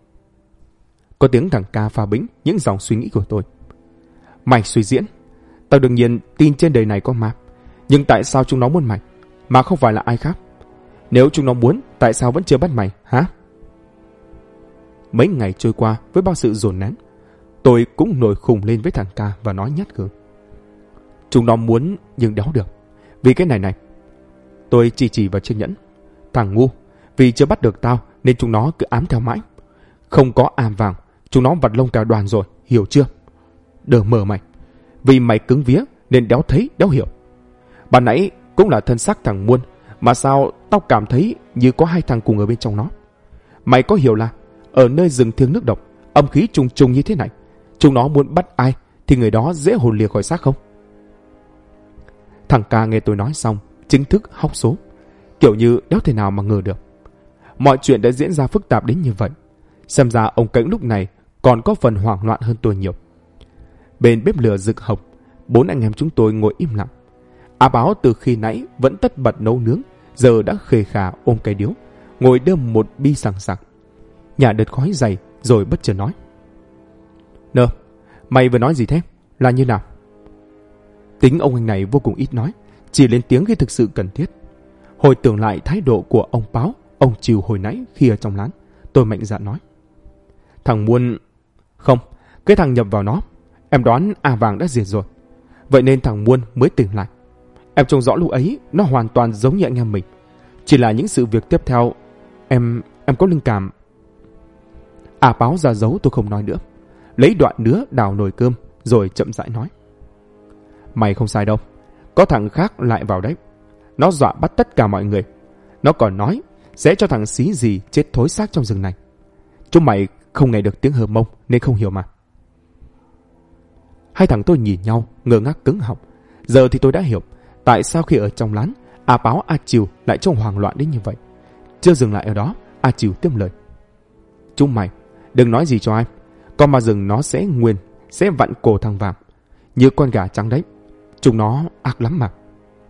Có tiếng thằng Ca pha bĩnh những dòng suy nghĩ của tôi. Mày suy diễn. Tao đương nhiên tin trên đời này có ma. Nhưng tại sao chúng nó muốn mày, mà không phải là ai khác? Nếu chúng nó muốn, tại sao vẫn chưa bắt mày, hả? Mấy ngày trôi qua với bao sự dồn nén, tôi cũng nổi khùng lên với thằng Ca và nói nhát gừng. Chúng nó muốn nhưng đéo được. Vì cái này. Tôi chỉ vào chiếc nhẫn. Thằng ngu, vì chưa bắt được tao nên chúng nó cứ ám theo mãi. Không có A Vàng, chúng nó vặt lông cả đoàn rồi, hiểu chưa? Đờ mờ mày. Vì mày cứng vía nên đéo thấy đéo hiểu. Ban nãy cũng là thân xác thằng Muôn, mà sao tao cảm thấy như có 2 thằng cùng ở bên trong nó. Mày có hiểu là ở nơi rừng thiêng nước độc, âm khí trùng trùng như thế này, chúng nó muốn bắt ai thì người đó dễ hồn lìa khỏi xác không? Thằng Ca nghe tôi nói xong chính thức hóc số, kiểu như đéo thể nào mà ngờ được. Mọi chuyện đã diễn ra phức tạp đến như vậy. Xem ra ông Cảnh lúc này còn có phần hoảng loạn hơn tôi nhiều. Bên bếp lửa rực hồng, 4 anh em chúng tôi ngồi im lặng. A Báo từ khi nãy vẫn tất bật nấu nướng, giờ đã khề khà ôm cái điếu, ngồi đơm một bi sằng sặc, nhả đợt khói dày rồi bất chợt nói. Nơ, mày vừa nói gì thế? Là như nào? Tính ông anh này vô cùng ít nói, chỉ lên tiếng khi thực sự cần thiết. Hồi tưởng lại thái độ của ông Báo, ông Chiều hồi nãy khi ở trong lán, tôi mạnh dạn nói. Thằng Muôn... Không, cái thằng nhập vào nó. Em đoán A Vàng đã diệt rồi. Vậy nên thằng Muôn mới tỉnh lại. Em trông rõ lúc ấy nó hoàn toàn giống như anh em mình. Chỉ là những sự việc tiếp theo em có linh cảm. A Báo ra dấu tôi không nói nữa, lấy đoạn nứa đào nồi cơm rồi chậm rãi nói. Mày không sai đâu. Có thằng khác lại vào đấy. Nó dọa bắt tất cả mọi người. Nó còn nói sẽ cho thằng xí gì chết thối xác trong rừng này. Chúng mày không nghe được tiếng Hơ Mông nên không hiểu mà. 2 thằng tôi nhìn nhau ngơ ngác cứng họng. Giờ thì tôi đã hiểu tại sao khi ở trong lán, A Báo A Chiều lại trông hoảng loạn đến như vậy. Chưa dừng lại ở đó, A Chiều tiếp lời. Chúng mày đừng nói gì cho ai. Con ma rừng nó sẽ vặn cổ thằng Vàng như con gà trắng đấy. Chúng nó ác lắm mà.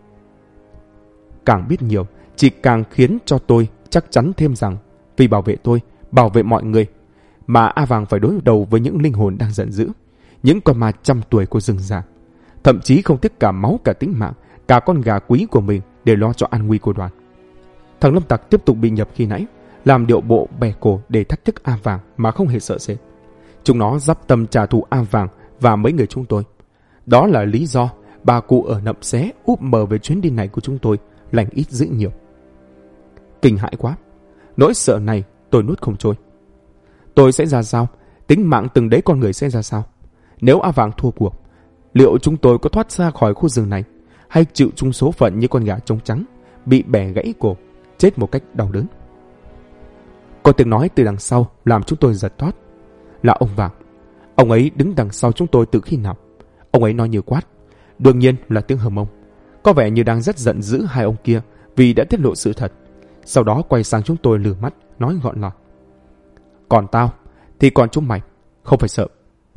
Càng biết nhiều chỉ càng khiến cho tôi chắc chắn thêm rằng vì bảo vệ tôi, bảo vệ mọi người, mà A Vàng phải đối đầu với những linh hồn đang giận dữ, những con ma trăm tuổi của rừng già, thậm chí không tiếc cả máu cả tính mạng, cả con gà quý của mình để lo cho an nguy của đoàn. Thằng Lâm Tặc tiếp tục bị nhập khi nãy, làm điệu bộ bè cổ để thách thức A Vàng mà không hề sợ sệt. Chúng nó dắp tâm trả thù A Vàng và mấy người chúng tôi. Đó là lý do bà cụ ở Nậm Xé úp mờ về chuyến đi này của chúng tôi, lành ít dữ nhiều. Kinh hãi quá. Nỗi sợ này tôi nuốt không trôi. Tôi sẽ ra sao? Tính mạng từng đấy con người sẽ ra sao? Nếu A Vàng thua cuộc, liệu chúng tôi có thoát ra khỏi khu rừng này, hay chịu chung số phận như con gà trống trắng, bị bẻ gãy cổ, chết một cách đau đớn? Có tiếng nói từ đằng sau làm chúng tôi giật thoát. Là ông Vàng. Ông ấy đứng đằng sau chúng tôi từ khi nào? Ông ấy nói như quát. Đương nhiên là tiếng Hơ Mông. Có vẻ như đang rất giận dữ 2 ông kia vì đã tiết lộ sự thật. Sau đó quay sang chúng tôi lườm mắt, nói gọn lọt. Còn tao thì còn chúng mày, không phải sợ.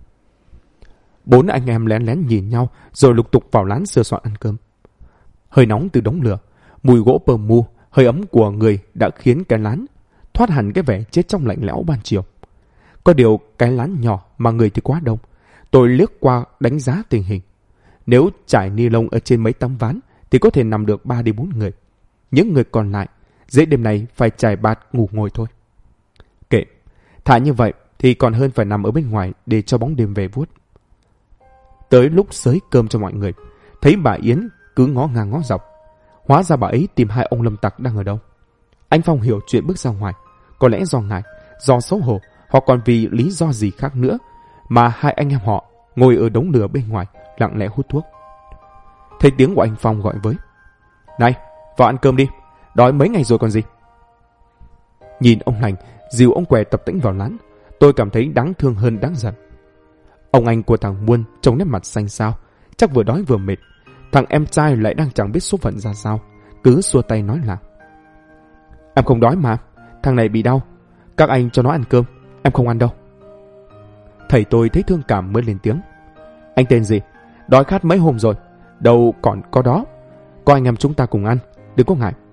4 anh em lén lén nhìn nhau rồi lục tục vào lán sửa soạn ăn cơm. Hơi nóng từ đống lửa, mùi gỗ pơ mu, hơi ấm của người đã khiến cái lán thoát hẳn cái vẻ chết trong lạnh lẽo ban chiều. Có điều cái lán nhỏ mà người thì quá đông. Tôi liếc qua đánh giá tình hình. Nếu trải ni lông ở trên mấy tấm ván thì có thể nằm được 3 đến 4 người. Những người còn lại dễ đêm này phải trải bạt ngủ ngồi thôi. Kệ, thà như vậy thì còn hơn phải nằm ở bên ngoài để cho bóng đêm về vuốt. Tới lúc xới cơm cho mọi người, thấy bà Yến cứ ngó ngang ngó dọc. Hóa ra bà ấy tìm 2 ông lâm tặc đang ở đâu. Anh Phong hiểu chuyện bước ra ngoài. Có lẽ do ngại, do xấu hổ, hoặc còn vì lý do gì khác nữa mà 2 anh em họ ngồi ở đống lửa bên ngoài lặng lẽ hút thuốc. Thấy tiếng của anh Phong gọi với: Này, vào ăn cơm đi, đói mấy ngày rồi còn gì. Nhìn ông Lành dìu ông Què tập tễnh vào lán, tôi cảm thấy đáng thương hơn đáng giận. Ông anh của thằng Muôn trông nét mặt xanh xao, chắc vừa đói vừa mệt. Thằng em trai lại đang chẳng biết số phận ra sao, cứ xua tay nói là: Em không đói mà, thằng này bị đau, các anh cho nó ăn cơm, em không ăn đâu. Thầy tôi thấy thương cảm mới lên tiếng: Anh tên gì? Đói khát mấy hôm rồi, đâu còn có đó. Có anh em chúng ta cùng ăn, đừng có ngại.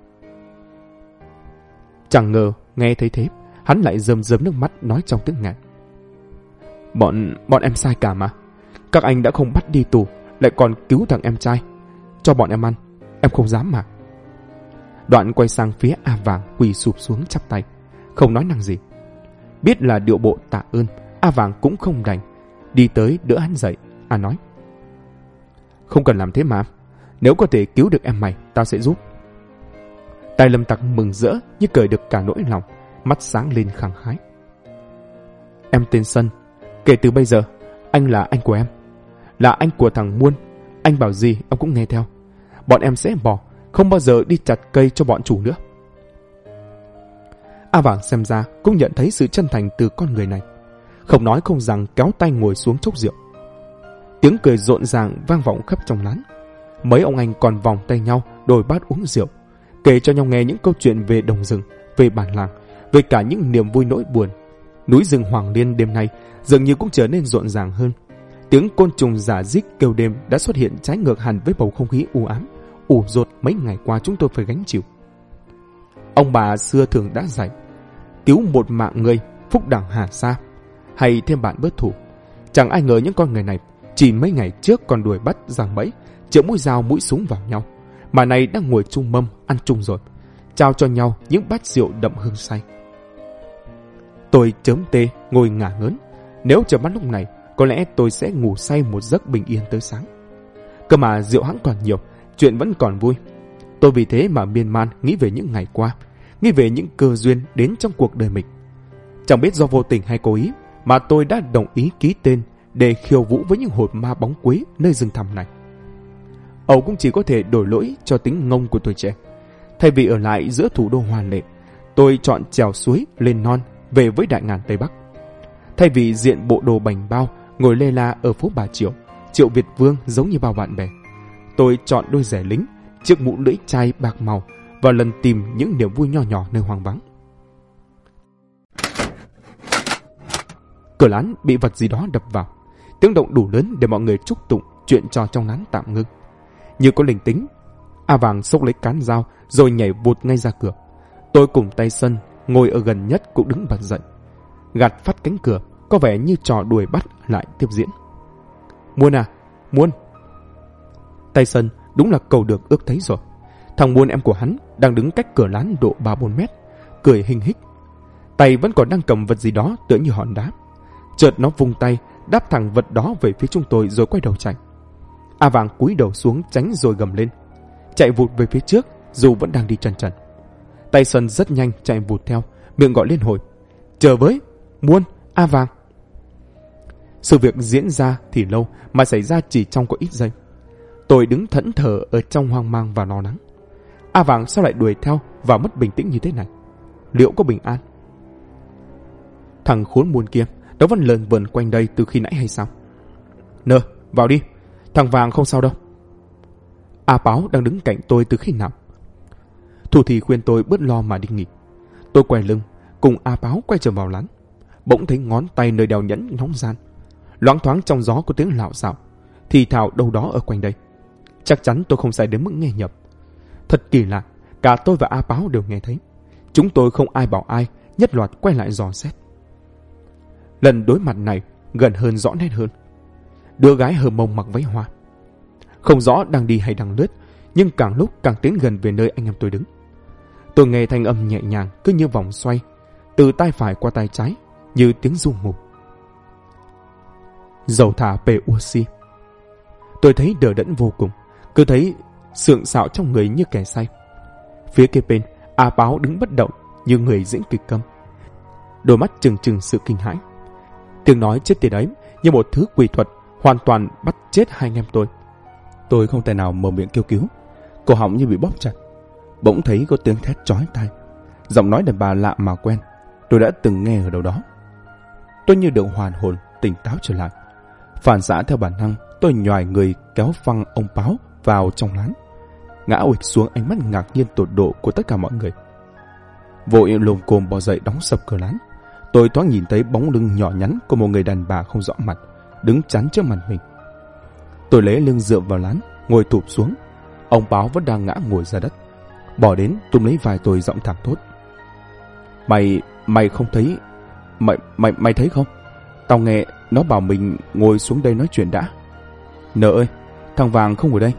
Chẳng ngờ nghe thấy thế, hắn lại rơm rớm nước mắt nói trong tiếng ngạn: Bọn em sai cả mà. Các anh đã không bắt đi tù, lại còn cứu thằng em trai. Cho bọn em ăn, em không dám mà. Đoạn quay sang phía A Vàng quỳ sụp xuống chắp tay, không nói năng gì. Biết là điệu bộ tạ ơn, A Vàng cũng không đành, đi tới đỡ hắn dậy. A nói: Không cần làm thế mà, nếu có thể cứu được em mày, tao sẽ giúp. Tài lâm tặc mừng rỡ như cởi được cả nỗi lòng, mắt sáng lên khẳng khái: Em tên Sân, kể từ bây giờ anh là anh của em, là anh của thằng Muôn. Anh bảo gì ông cũng nghe theo. Bọn em sẽ bỏ, không bao giờ đi chặt cây cho bọn chủ nữa. A Vàng xem ra cũng nhận thấy sự chân thành từ con người này, không nói không rằng kéo tay ngồi xuống chốc rượu. Tiếng cười rộn ràng vang vọng khắp trong lán. Mấy ông anh còn vòng tay nhau đổi bát uống rượu, kể cho nhau nghe những câu chuyện về đồng rừng, về bản làng, về cả những niềm vui nỗi buồn. Núi rừng Hoàng Liên đêm nay dường như cũng trở nên rộn ràng hơn. Tiếng côn trùng rả rích kêu đêm đã xuất hiện trái ngược hẳn với bầu không khí u ám, ủ rột mấy ngày qua chúng tôi phải gánh chịu. Ông bà xưa thường đã dạy: cứu một mạng người, phúc đẳng hà sa, hay thêm bạn bớt thủ. Chẳng ai ngờ những con người này chỉ mấy ngày trước còn đuổi bắt giằng bẫy, chĩa mũi dao mũi súng vào nhau, mà nay đang ngồi chung mâm ăn chung rồi, trao cho nhau những bát rượu đậm hương say. Tôi chớm tê ngồi ngả ngớn. Nếu chợp mắt lúc này, có lẽ tôi sẽ ngủ say một giấc bình yên tới sáng. Cơ mà rượu hãng còn nhiều, chuyện vẫn còn vui. Tôi vì thế mà miên man nghĩ về những ngày qua, nghĩ về những cơ duyên đến trong cuộc đời mình. Chẳng biết do vô tình hay cố ý mà tôi đã đồng ý ký tên để khiêu vũ với những hồn ma bóng quế nơi rừng thẳm này. Âu cũng chỉ có thể đổi lỗi cho tính ngông của tuổi trẻ. Thay vì ở lại giữa thủ đô hoa lệ, tôi chọn trèo suối lên non về với đại ngàn Tây Bắc. Thay vì diện bộ đồ bành bao ngồi lê la ở phố Bà Triệu, Triệu Việt Vương giống như bao bạn bè, tôi chọn đôi rẻ lính, chiếc mũ lưỡi chai bạc màu và lần tìm những niềm vui nho nhỏ nơi hoang vắng. Cửa lán bị vật gì đó đập vào, tiếng động đủ lớn để mọi người chúc tụng, chuyện trò trong lán tạm ngưng. Như có linh tính, A Vàng xốc lấy cán dao rồi nhảy vụt ngay ra cửa. Tôi cùng tay Sân ngồi ở gần nhất cũng đứng bật dậy, gạt phát cánh cửa, có vẻ như trò đuổi bắt lại tiếp diễn. Muôn à, Muôn. Tay Sân đúng là cầu được ước thấy rồi. Thằng Muôn em của hắn đang đứng cách cửa lán độ 3-4 mét, cười hình hích. Tay vẫn còn đang cầm vật gì đó tựa như hòn đá. Chợt nó vung tay đáp thẳng vật đó về phía chúng tôi rồi quay đầu chạy. A Vàng cúi đầu xuống tránh rồi gầm lên, chạy vụt về phía trước dù vẫn đang đi chần chần. Tay Sân rất nhanh chạy vụt theo, miệng gọi lên hồi: chờ với, Muôn, A Vàng. Sự việc diễn ra thì lâu mà xảy ra chỉ trong có ít giây. Tôi đứng thẫn thờ ở trong hoang mang và lo lắng. A Vàng sao lại đuổi theo và mất bình tĩnh như thế này? Liệu có bình an? Thằng khốn Muôn kia nó vẫn lờn vờn quanh đây từ khi nãy hay sao? Nơ, vào đi, thằng Vàng không sao đâu. A Báo đang đứng cạnh tôi từ khi nào? Thủ thì khuyên tôi bớt lo mà đi nghỉ. Tôi quay lưng, cùng A Báo quay trở vào lán. Bỗng thấy ngón tay nơi đeo nhẫn nóng gian. Loáng thoáng trong gió có tiếng lạo xạo, thì thào đâu đó ở quanh đây. Chắc chắn tôi không sai đến mức nghe nhầm. Thật kỳ lạ, cả tôi và A Báo đều nghe thấy. Chúng tôi không ai bảo ai, nhất loạt quay lại dò xét. Lần đối mặt này gần hơn, rõ nét hơn. Đứa gái hờ mông mặc váy hoa, không rõ đang đi hay đang lướt, nhưng càng lúc càng tiến gần về nơi anh em tôi đứng. Tôi nghe thanh âm nhẹ nhàng cứ như vòng xoay, từ tay phải qua tay trái, như tiếng ru ngủ. Dầu thả PUC. Tôi thấy đờ đẫn vô cùng, cứ thấy sượng sạo trong người như kẻ say. Phía kia bên, A Báo đứng bất động như người diễn kịch câm, đôi mắt trừng trừng sự kinh hãi. Tiếng nói chết tiệt ấy như một thứ quỷ thuật hoàn toàn bắt chết hai anh em tôi. Tôi không thể nào mở miệng kêu cứu, cổ họng như bị bóp chặt. Bỗng thấy có tiếng thét chói tai, giọng nói đàn bà lạ mà quen, tôi đã từng nghe ở đâu đó. Tôi như được hoàn hồn, tỉnh táo trở lại. Phản xạ theo bản năng, tôi nhoài người kéo phăng ông Báo vào trong lán, ngã ụt xuống ánh mắt ngạc nhiên tột độ của tất cả mọi người. Vội lồm cồm bò dậy đóng sập cửa lán. Tôi thoáng nhìn thấy bóng lưng nhỏ nhắn của một người đàn bà không rõ mặt đứng chắn trước mặt mình. Tôi lấy lưng dựa vào lán, ngồi thụp xuống. Ông Báo vẫn đang ngã ngồi ra đất, bỏ đến túm lấy vai tôi, giọng thẳng thốt: Mày không thấy? Mày thấy không? Tao nghe nó bảo mình ngồi xuống đây nói chuyện đã. Nợ ơi, thằng Vàng không ở đây.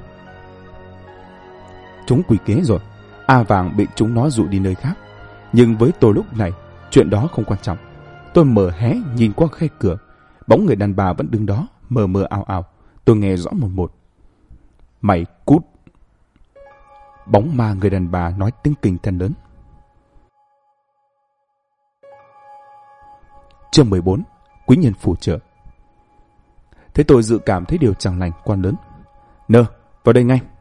Chúng quỷ kế rồi. A Vàng bị chúng nó dụ đi nơi khác. Nhưng với tôi lúc này, chuyện đó không quan trọng. Tôi mở hé nhìn qua khe cửa, bóng người đàn bà vẫn đứng đó, mờ mờ ảo ảo. Tôi nghe rõ một một: Mày cút. Bóng ma người đàn bà nói tiếng Kinh thật lớn. Chương 14. Quý nhân phù trợ. Thế tôi dự cảm thấy điều chẳng lành quan lớn. Nơ, vào đây ngay.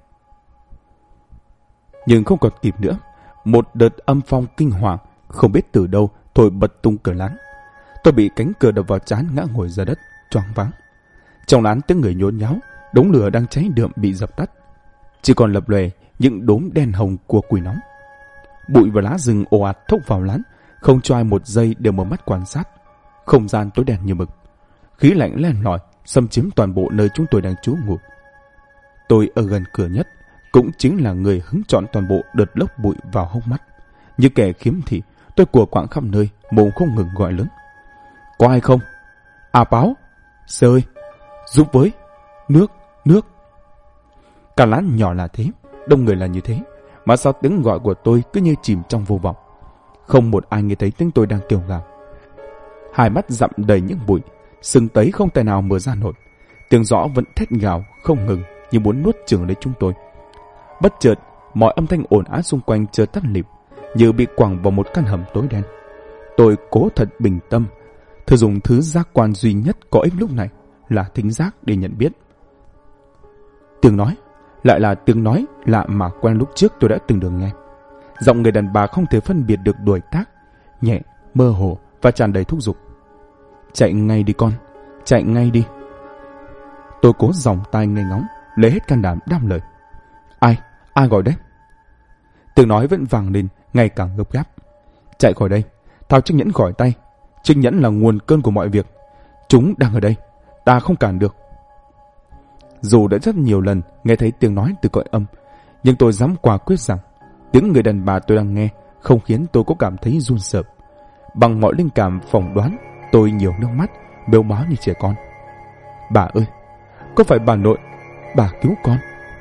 Nhưng không còn kịp nữa, một đợt âm phong kinh hoàng không biết từ đâu thổi bật tung cửa lán. Tôi bị cánh cửa đập vào trán, ngã ngồi ra đất, choáng váng. Trong lán tiếng người nhốn nháo, đống lửa đang cháy đượm bị dập tắt, chỉ còn lập lòe những đốm đen hồng của củi nóng. Bụi và lá rừng ồ ạt thốc vào lán, không cho ai một giây đều mở mắt quan sát. Không gian tối đen như mực, khí lạnh len lỏi xâm chiếm toàn bộ nơi chúng tôi đang trú ngụ. Tôi ở gần cửa nhất, cũng chính là người hứng chọn toàn bộ đợt lốc bụi vào hốc mắt. Như kẻ khiếm thị, tôi của quạng khắp nơi, mồm không ngừng gọi lớn: Có ai không? À Báo, Sơ ơi, giúp với, nước. Cả lán nhỏ là thế, đông người là như thế, mà sao tiếng gọi của tôi cứ như chìm trong vô vọng. Không một ai nghe thấy tiếng tôi đang kêu gào. Hai mắt dặm đầy những bụi, sừng tấy không thể nào mở ra nổi. Tiếng gió vẫn thét gào không ngừng, như muốn nuốt chửng lấy chúng tôi. Bất chợt, mọi âm thanh ồn ào xung quanh chợt tắt lịm, như bị quẳng vào một căn hầm tối đen. Tôi cố thật bình tâm, thử dùng thứ giác quan duy nhất có ích lúc này là thính giác để nhận biết. Tiếng nói lại là tiếng nói lạ mà quen lúc trước tôi đã từng được nghe. Giọng người đàn bà không thể phân biệt được đuổi tác, nhẹ, mơ hồ và tràn đầy thúc giục: Chạy ngay đi con, chạy ngay đi. Tôi cố dòng tai nghe ngóng, lấy hết can đảm đáp lời: Ai gọi đấy? Tiếng nói vẫn vang lên ngày càng gấp gáp: Chạy khỏi đây, thao chiếc nhẫn khỏi tay. Chiếc nhẫn là nguồn cơn của mọi việc. Chúng đang ở đây, ta không cản được. Dù đã rất nhiều lần nghe thấy tiếng nói từ cõi âm, nhưng tôi dám quả quyết rằng tiếng người đàn bà tôi đang nghe không khiến tôi có cảm thấy run sợ. Bằng mọi linh cảm phỏng đoán, tôi nhiều nước mắt, bếu máu như trẻ con: Bà ơi, có phải bà nội, bà cứu con?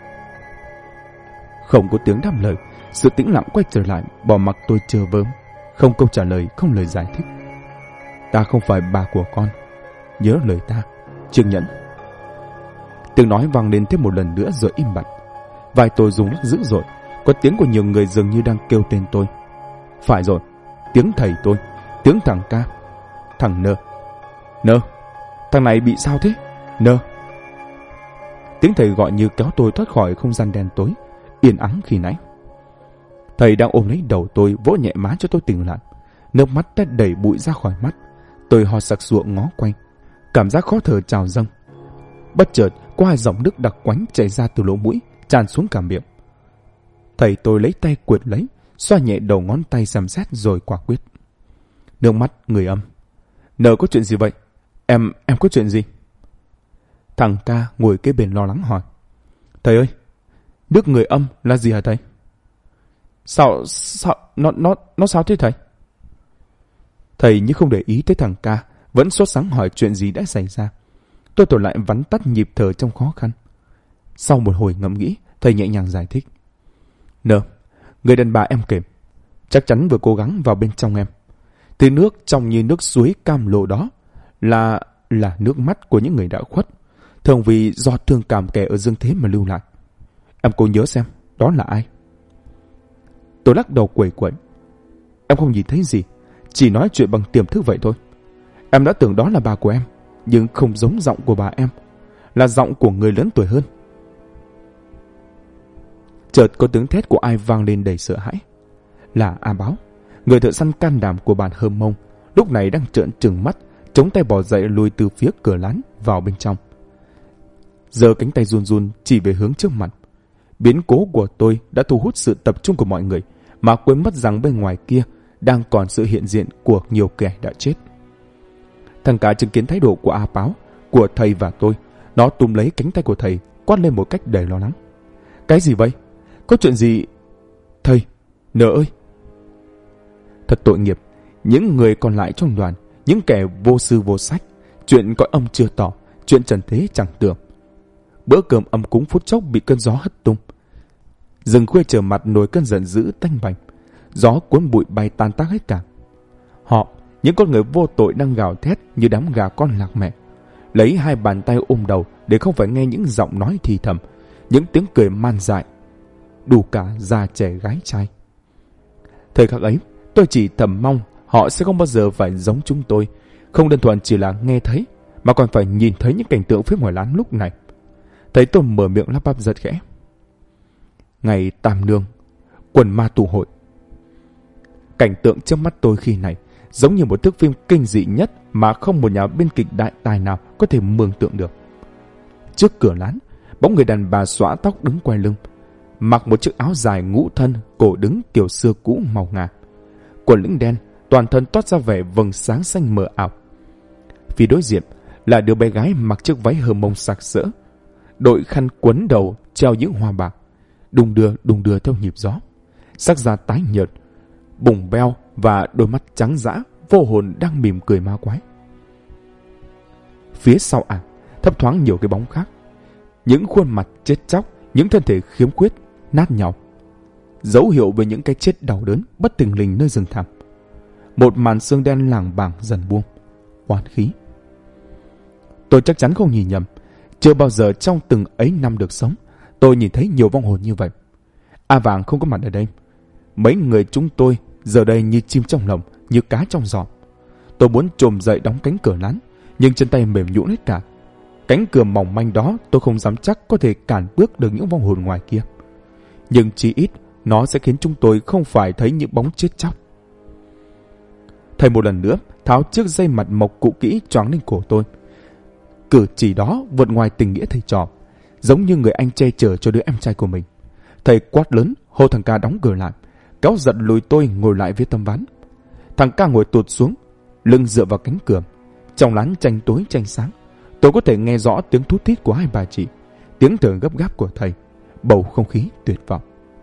Không có tiếng đáp lời, sự tĩnh lặng quay trở lại, bỏ mặc tôi chờ vớm, không câu trả lời, không lời giải thích. Ta không phải bà của con, nhớ lời ta, Trương Nhẫn. Tiếng nói vang lên thêm một lần nữa rồi im bặt. Vai tôi rung lắc dữ dội, có tiếng của nhiều người dường như đang kêu tên tôi. Phải rồi, tiếng thầy tôi, tiếng thằng ca, thằng Nơ, thằng này bị sao thế? Nơ. Tiếng thầy gọi như kéo tôi thoát khỏi không gian đen tối yên ắng khi nãy. Thầy đang ôm lấy đầu tôi, vỗ nhẹ má cho tôi tỉnh lại. Nước mắt đã đẩy bụi ra khỏi mắt. Tôi ho sặc sụa ngó quanh, cảm giác khó thở trào dâng. Bất chợt có hai dòng nước đặc quánh chảy ra từ lỗ mũi, tràn xuống cả miệng. Thầy tôi lấy tay quệt lấy, xoa nhẹ đầu ngón tay xem xét rồi quả quyết: Nước mắt người âm. Nờ có chuyện gì vậy? Em có chuyện gì? Thằng ca ngồi kế bên lo lắng hỏi. Thầy ơi, nước người âm là gì hả thầy? Sao nó sao thế thầy? Thầy như không để ý tới thằng ca, vẫn sốt sắng hỏi chuyện gì đã xảy ra. Tôi lại vắn tắt nhịp thở trong khó khăn. Sau một hồi ngẫm nghĩ, thầy nhẹ nhàng giải thích. Nờ, người đàn bà em kể, chắc chắn vừa cố gắng vào bên trong em. Thứ nước trong như nước suối cam lộ đó là nước mắt của những người đã khuất, thường vì do thương cảm kẻ ở dương thế mà lưu lại. Em cố nhớ xem, đó là ai? Tôi lắc đầu quẩy quẩy. Em không nhìn thấy gì, chỉ nói chuyện bằng tiềm thức vậy thôi. Em đã tưởng đó là bà của em, nhưng không giống giọng của bà em, là giọng của người lớn tuổi hơn. Chợt có tiếng thét của ai vang lên đầy sợ hãi. Là A Báo, người thợ săn can đảm của bản Hơm Mông, lúc này đang trợn trừng mắt, chống tay bò dậy lùi từ phía cửa lán vào bên trong. Giơ cánh tay run run chỉ về hướng trước mặt. Biến cố của tôi đã thu hút sự tập trung của mọi người, mà quên mất rằng bên ngoài kia đang còn sự hiện diện của nhiều kẻ đã chết. Thằng cả chứng kiến thái độ của A Báo, của thầy và tôi, nó túm lấy cánh tay của thầy, quát lên một cách đầy lo lắng. Cái gì vậy? Có chuyện gì? Thầy, Nờ ơi! Thật tội nghiệp, những người còn lại trong đoàn, những kẻ vô sư vô sách, chuyện cõi âm chưa tỏ, chuyện trần thế chẳng tưởng. Bữa cơm ấm cúng phút chốc bị cơn gió hất tung. Rừng khuya trở mặt nổi cơn giận dữ tanh bành, gió cuốn bụi bay tan tác hết cả. Họ, những con người vô tội đang gào thét như đám gà con lạc mẹ, lấy hai bàn tay ôm đầu để không phải nghe những giọng nói thì thầm, những tiếng cười man dại, đủ cả già trẻ gái trai. Thời khắc ấy, tôi chỉ thầm mong họ sẽ không bao giờ phải giống chúng tôi, không đơn thuần chỉ là nghe thấy, mà còn phải nhìn thấy những cảnh tượng phía ngoài lán lúc này. Thấy tôi mở miệng lắp bắp giật khẽ. Ngày Tam Nương, quần ma tụ hội. Cảnh tượng trước mắt tôi khi này giống như một thước phim kinh dị nhất mà không một nhà biên kịch đại tài nào có thể mường tượng được. Trước cửa lán, bóng người đàn bà xõa tóc đứng quay lưng, mặc một chiếc áo dài ngũ thân, cổ đứng kiểu xưa cũ màu ngà, quần lĩnh đen, toàn thân toát ra vẻ vầng sáng xanh mờ ảo. Phía đối diện là đứa bé gái mặc chiếc váy hờ mông sặc sỡ, đội khăn quấn đầu treo những hoa bạc, đung đưa theo nhịp gió, sắc da tái nhợt, bùng beo và đôi mắt trắng dã vô hồn đang mỉm cười ma quái. Phía sau ả thấp thoáng nhiều cái bóng khác, những khuôn mặt chết chóc, những thân thể khiếm khuyết nát nhàu, dấu hiệu về những cái chết đau đớn bất thình lình nơi rừng thẳm. Một màn sương đen lảng bảng dần buông, oán khí. Tôi chắc chắn không nhìn nhầm, chưa bao giờ trong từng ấy năm được sống tôi nhìn thấy nhiều vong hồn như vậy. A Vàng không có mặt ở đây. Mấy người chúng tôi giờ đây như chim trong lồng, như cá trong giỏ. Tôi muốn trồm dậy đóng cánh cửa lán, nhưng chân tay mềm nhũn hết cả. Cánh cửa mỏng manh đó tôi không dám chắc có thể cản bước được những vong hồn ngoài kia, nhưng chí ít nó sẽ khiến chúng tôi không phải thấy những bóng chết chóc. Thầy một lần nữa tháo chiếc dây mặt mộc cũ kỹ choàng lên cổ tôi. Cử chỉ đó vượt ngoài tình nghĩa thầy trò, giống như người anh che chở cho đứa em trai của mình. Thầy quát lớn hô thằng ca đóng cửa lại, kéo giật lùi tôi ngồi lại với tấm ván. Thằng ca ngồi tụt xuống, lưng dựa vào cánh cửa. Trong lán tranh tối tranh sáng, tôi có thể nghe rõ tiếng thút thít của hai bà chị, tiếng thở gấp gáp của thầy, bầu không khí tuyệt vọng.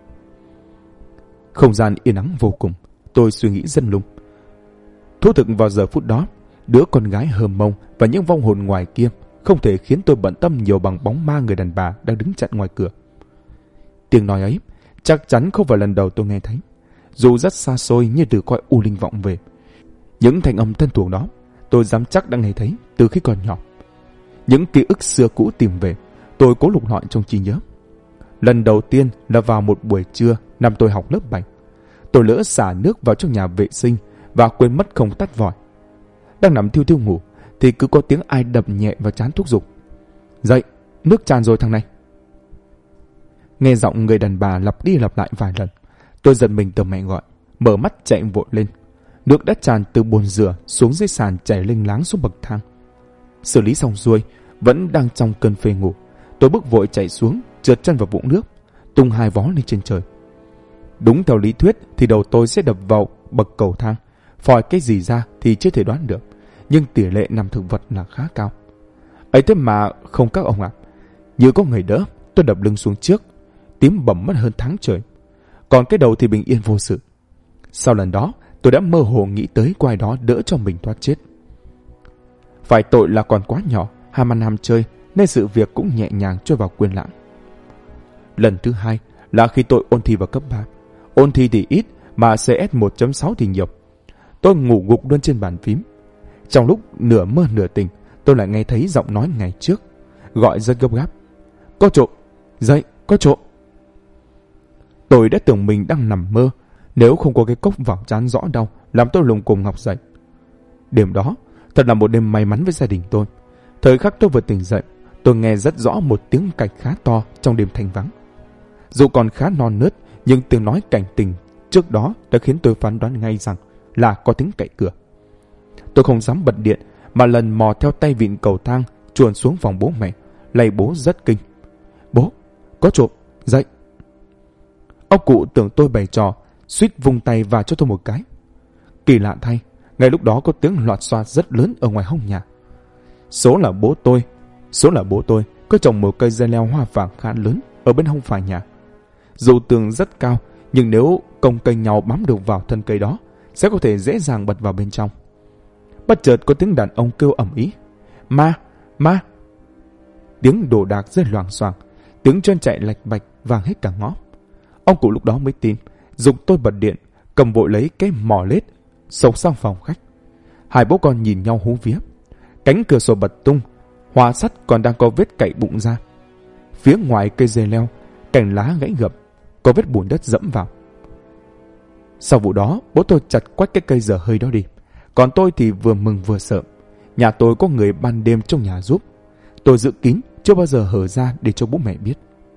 Không gian yên ắng vô cùng. Tôi suy nghĩ dân lung. Thú thực vào giờ phút đó, đứa con gái hờm mông và những vong hồn ngoài kia không thể khiến tôi bận tâm nhiều bằng bóng ma người đàn bà đang đứng chặn ngoài cửa. Tiếng nói ấy chắc chắn không phải lần đầu tôi nghe thấy, dù rất xa xôi như từ cõi u linh vọng về. Những thanh âm thân thuộc đó tôi dám chắc đã nghe thấy từ khi còn nhỏ. Những ký ức xưa cũ tìm về, tôi cố lục lọi trong trí nhớ. Lần đầu tiên là vào một buổi trưa năm tôi học lớp 7. Tôi lỡ xả nước vào trong nhà vệ sinh và quên mất không tắt vòi. Đang nằm thiu thiu ngủ thì cứ có tiếng ai đập nhẹ vào trán thúc giục. Dậy, nước tràn rồi thằng này. Nghe giọng người đàn bà lặp đi lặp lại vài lần, tôi giật mình từ mẹ gọi, mở mắt chạy vội lên. Nước đã tràn từ bồn rửa xuống dưới sàn chảy lênh láng xuống bậc thang. Xử lý xong xuôi, vẫn đang trong cơn phê ngủ, tôi bước vội chạy xuống, trượt chân vào vũng nước, tung hai vó lên trên trời. Đúng theo lý thuyết thì đầu tôi sẽ đập vào bậc cầu thang, Phòi cái gì ra thì chưa thể đoán được, nhưng tỷ lệ nằm thực vật là khá cao. Ấy thế mà không các ông ạ. Như có người đỡ, tôi đập lưng xuống trước, tím bầm mất hơn tháng trời. Còn cái đầu thì bình yên vô sự. Sau lần đó, tôi đã mơ hồ nghĩ tới có ai đó đỡ cho mình thoát chết. Phải tội là còn quá nhỏ, ham ăn ham chơi, nên sự việc cũng nhẹ nhàng trôi vào quên lãng. Lần thứ hai là khi tôi ôn thi vào cấp 3. Ôn thi thì ít, mà CS 1.6 thì nhiều. Tôi ngủ gục luôn trên bàn phím. Trong lúc nửa mơ nửa tỉnh, tôi lại nghe thấy giọng nói ngày trước, gọi rất gấp gáp. Có trộm, dậy, có trộm. Tôi đã tưởng mình đang nằm mơ, nếu không có cái cốc vào trán rõ đau, làm tôi lùng cùng ngọc dậy. Đêm đó, thật là một đêm may mắn với gia đình tôi. Thời khắc tôi vừa tỉnh dậy, tôi nghe rất rõ một tiếng cạch khá to trong đêm thanh vắng. Dù còn khá non nớt, nhưng tiếng nói cảnh tỉnh trước đó đã khiến tôi phán đoán ngay rằng là có tiếng cậy cửa. Tôi không dám bật điện, mà lần mò theo tay vịn cầu thang chuồn xuống phòng bố mẹ, lay bố rất kinh. Bố, có trộm, dậy. Ông cụ tưởng tôi bày trò, suýt vung tay vào cho tôi một cái. Kỳ lạ thay, ngay lúc đó có tiếng loạt xoạt rất lớn ở ngoài hông nhà. Số là bố tôi có trồng một cây dây leo hoa vàng khá lớn ở bên hông phải nhà. Dù tường rất cao, nhưng nếu cong cây nhau bám được vào thân cây đó, sẽ có thể dễ dàng bật vào bên trong. Bất chợt có tiếng đàn ông kêu ầm ĩ. Ma, ma. Tiếng đồ đạc rơi loảng xoảng, tiếng chân chạy lạch bạch vang hết cả ngõ. Ông cụ lúc đó mới tin, giục tôi bật điện, cầm vội lấy cái mỏ lết, xộc sang phòng khách. Hai bố con nhìn nhau hú vía. Cánh cửa sổ bật tung, hòa sắt còn đang có vết cậy bụng ra. Phía ngoài cây dây leo, cành lá gãy gập, có vết bùn đất dẫm vào. Sau vụ đó, bố tôi chặt quách cái cây dở hơi đó đi. Còn tôi thì vừa mừng vừa sợ. Nhà tôi có người ban đêm trong nhà giúp. Tôi giữ kín, chưa bao giờ hở ra để cho bố mẹ biết.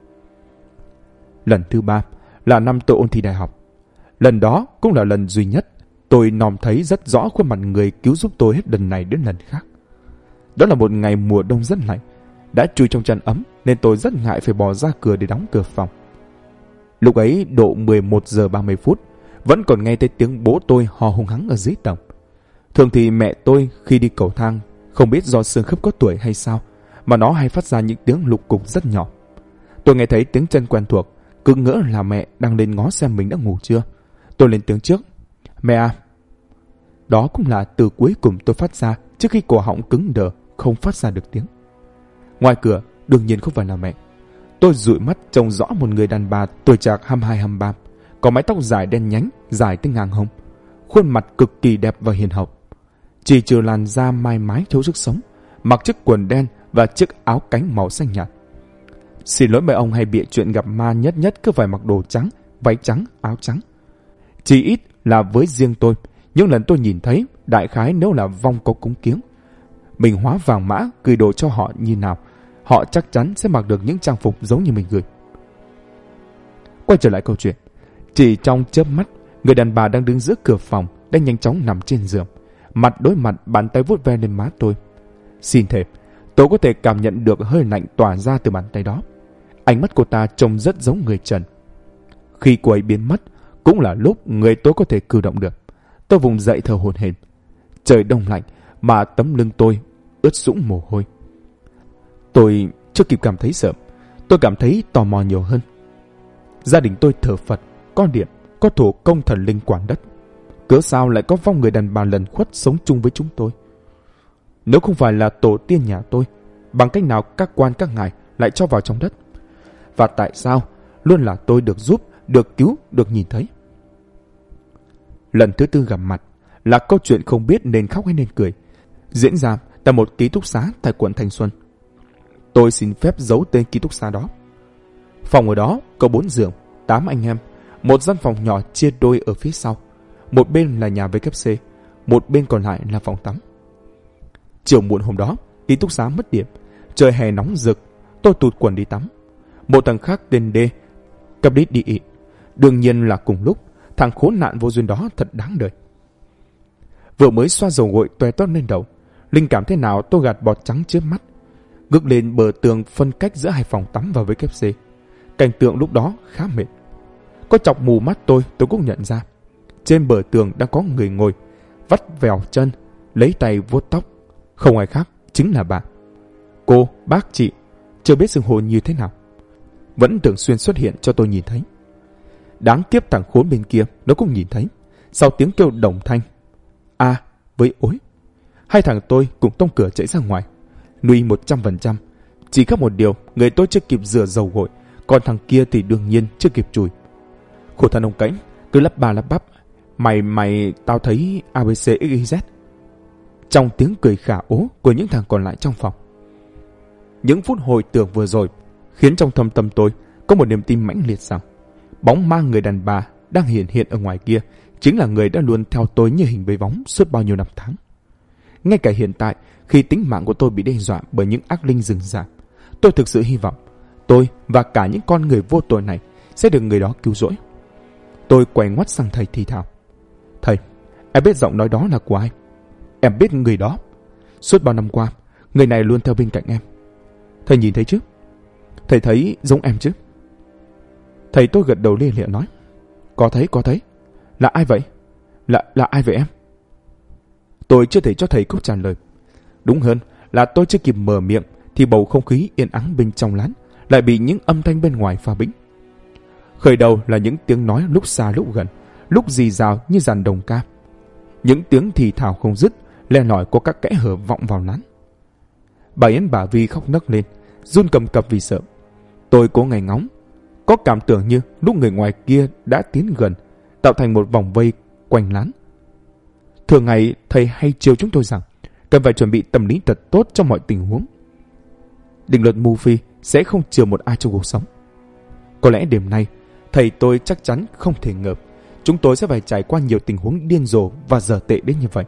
Lần thứ 3 là năm tôi ôn thi đại học. Lần đó cũng là lần duy nhất tôi nòm thấy rất rõ khuôn mặt người cứu giúp tôi hết lần này đến lần khác. Đó là một ngày mùa đông rất lạnh. Đã chui trong chăn ấm nên tôi rất ngại phải bò ra cửa để đóng cửa phòng. Lúc ấy độ 11 giờ 30 phút, vẫn còn nghe thấy tiếng bố tôi hò hung hắng ở dưới tầng. Thường thì mẹ tôi khi đi cầu thang, không biết do xương khớp có tuổi hay sao, mà nó hay phát ra những tiếng lục cục rất nhỏ. Tôi nghe thấy tiếng chân quen thuộc, cứ ngỡ là mẹ đang lên ngó xem mình đã ngủ chưa. Tôi lên tiếng trước. Mẹ à. Đó cũng là từ cuối cùng tôi phát ra trước khi cổ họng cứng đờ, không phát ra được tiếng. Ngoài cửa, đương nhiên không phải là mẹ. Tôi dụi mắt trông rõ một người đàn bà tuổi trạc 22-23, có mái tóc dài đen nhánh, dài tới ngang hông, khuôn mặt cực kỳ đẹp và hiền hậu. Chỉ trừ làn da mai mái thiếu sức sống, mặc chiếc quần đen và chiếc áo cánh màu xanh nhạt. Xin lỗi mấy ông hay bịa chuyện gặp ma nhất cứ phải mặc đồ trắng, váy trắng, áo trắng. Chỉ ít là với riêng tôi, những lần tôi nhìn thấy, đại khái nếu là vong có cúng kiếng, mình hóa vàng mã gửi đồ cho họ như nào, họ chắc chắn sẽ mặc được những trang phục giống như mình gửi. Quay trở lại câu chuyện, chỉ trong chớp mắt, người đàn bà đang đứng giữa cửa phòng đã nhanh chóng nằm trên giường, mặt đối mặt, bàn tay vuốt ve lên má tôi. Xin thề, tôi có thể cảm nhận được hơi lạnh tỏa ra từ bàn tay đó. Ánh mắt cô ta trông rất giống người trần. Khi cô ấy biến mất, cũng là lúc người tôi có thể cử động được. Tôi vùng dậy thở hổn hển. Trời đông lạnh mà tấm lưng tôi ướt sũng mồ hôi. Tôi chưa kịp cảm thấy sợ, tôi cảm thấy tò mò nhiều hơn. Gia đình tôi thờ Phật, có điện, có thổ công thần linh quản đất. Cớ sao lại có vong người đàn bà lần khuất sống chung với chúng tôi? Nếu không phải là tổ tiên nhà tôi, bằng cách nào các quan các ngài lại cho vào trong đất? Và tại sao luôn là tôi được giúp, được cứu, được nhìn thấy? Lần thứ 4 gặp mặt là câu chuyện không biết nên khóc hay nên cười, diễn ra tại một ký túc xá tại quận Thanh Xuân. Tôi xin phép giấu tên ký túc xá đó. Phòng ở đó có 4 giường, 8 anh em, một gian phòng nhỏ chia đôi ở phía sau. Một bên là nhà WC, một bên còn lại là phòng tắm. Chiều muộn hôm đó, ký túc xá mất điện, trời hè nóng rực, tôi tụt quần đi tắm. Một thằng khác tên D cặp đít đi ị. Đương nhiên là cùng lúc, thằng khốn nạn vô duyên đó thật đáng đời. Vừa mới xoa dầu gội toe toét lên đầu, linh cảm thế nào tôi gạt bọt trắng trước mắt, ngước lên bờ tường phân cách giữa hai phòng tắm và WC. Cảnh tượng lúc đó khá mệt. Có chọc mù mắt tôi cũng nhận ra. Trên bờ tường đang có người ngồi, vắt vèo chân, lấy tay vuốt tóc. Không ai khác, chính là bà. Cô, bác, chị, chưa biết xưng hô như thế nào, vẫn thường xuyên xuất hiện cho tôi nhìn thấy. Đáng tiếc thằng khốn bên kia nó cũng nhìn thấy. Sau tiếng kêu đồng thanh a với ối, hai thằng tôi cùng tông cửa chạy ra ngoài, nuôi 100%. Chỉ khác một điều, người tôi chưa kịp rửa dầu gội, còn thằng kia thì đương nhiên chưa kịp chùi. Khổ thân ông Cảnh cứ lắp ba lắp bắp, mày tao thấy ABCXYZ, trong tiếng cười khả ố của những thằng còn lại trong phòng. Những phút hồi tưởng vừa rồi khiến trong thâm tâm tôi có một niềm tin mãnh liệt rằng bóng ma người đàn bà đang hiện hiện ở ngoài kia chính là người đã luôn theo tôi như hình với bóng suốt bao nhiêu năm tháng. Ngay cả hiện tại, khi tính mạng của tôi bị đe dọa bởi những ác linh rừng rạp, tôi thực sự hy vọng tôi và cả những con người vô tội này sẽ được người đó cứu rỗi. Tôi quay ngoắt sang thầy thì thào: Thầy, em biết giọng nói đó là của ai? Em biết người đó. Suốt bao năm qua, người này luôn theo bên cạnh em. Thầy nhìn thấy chứ? Thầy thấy giống em chứ? Thầy tôi gật đầu lia lịa nói: Có thấy. Là ai vậy? Là ai vậy em? Tôi chưa thể cho thầy câu trả lời. Đúng hơn là tôi chưa kịp mở miệng thì bầu không khí yên ắng bên trong lán lại bị những âm thanh bên ngoài pha bĩnh. Khởi đầu là những tiếng nói lúc xa lúc gần, lúc rì rào như dàn đồng ca. Những tiếng thì thào không dứt, len lỏi qua các kẽ hở vọng vào lán. Bà Yến bà Vi khóc nấc lên, run cầm cập vì sợ. Tôi cố ngày ngóng, có cảm tưởng như lúc người ngoài kia đã tiến gần, tạo thành một vòng vây quanh lán. Thường ngày thầy hay chiều chúng tôi rằng cần phải chuẩn bị tâm lý thật tốt trong mọi tình huống. Định luật Murphy sẽ không chừa một ai trong cuộc sống. Có lẽ đêm nay thầy tôi chắc chắn không thể ngờ chúng tôi sẽ phải trải qua nhiều tình huống điên rồ và dở tệ đến như vậy.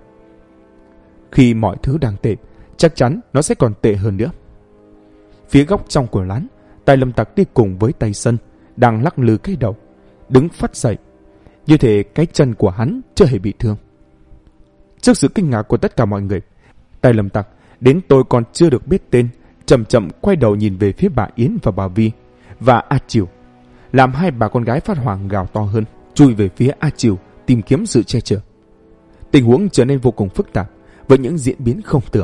Khi mọi thứ đang tệ, chắc chắn nó sẽ còn tệ hơn nữa. Phía góc trong của lán, tay Lâm Tặc đi cùng với tay Sân đang lắc lư cái đầu, đứng phắt dậy, như thể cái chân của hắn chưa hề bị thương. Trước sự kinh ngạc của tất cả mọi người, tay Lâm Tặc đến tôi còn chưa được biết tên chậm chậm quay đầu nhìn về phía bà Yến và bà Vi và A Triều, làm hai bà con gái phát hoảng gào to hơn, chui về phía A Triều tìm kiếm sự che chở. Tình huống trở nên vô cùng phức tạp với những diễn biến không tưởng.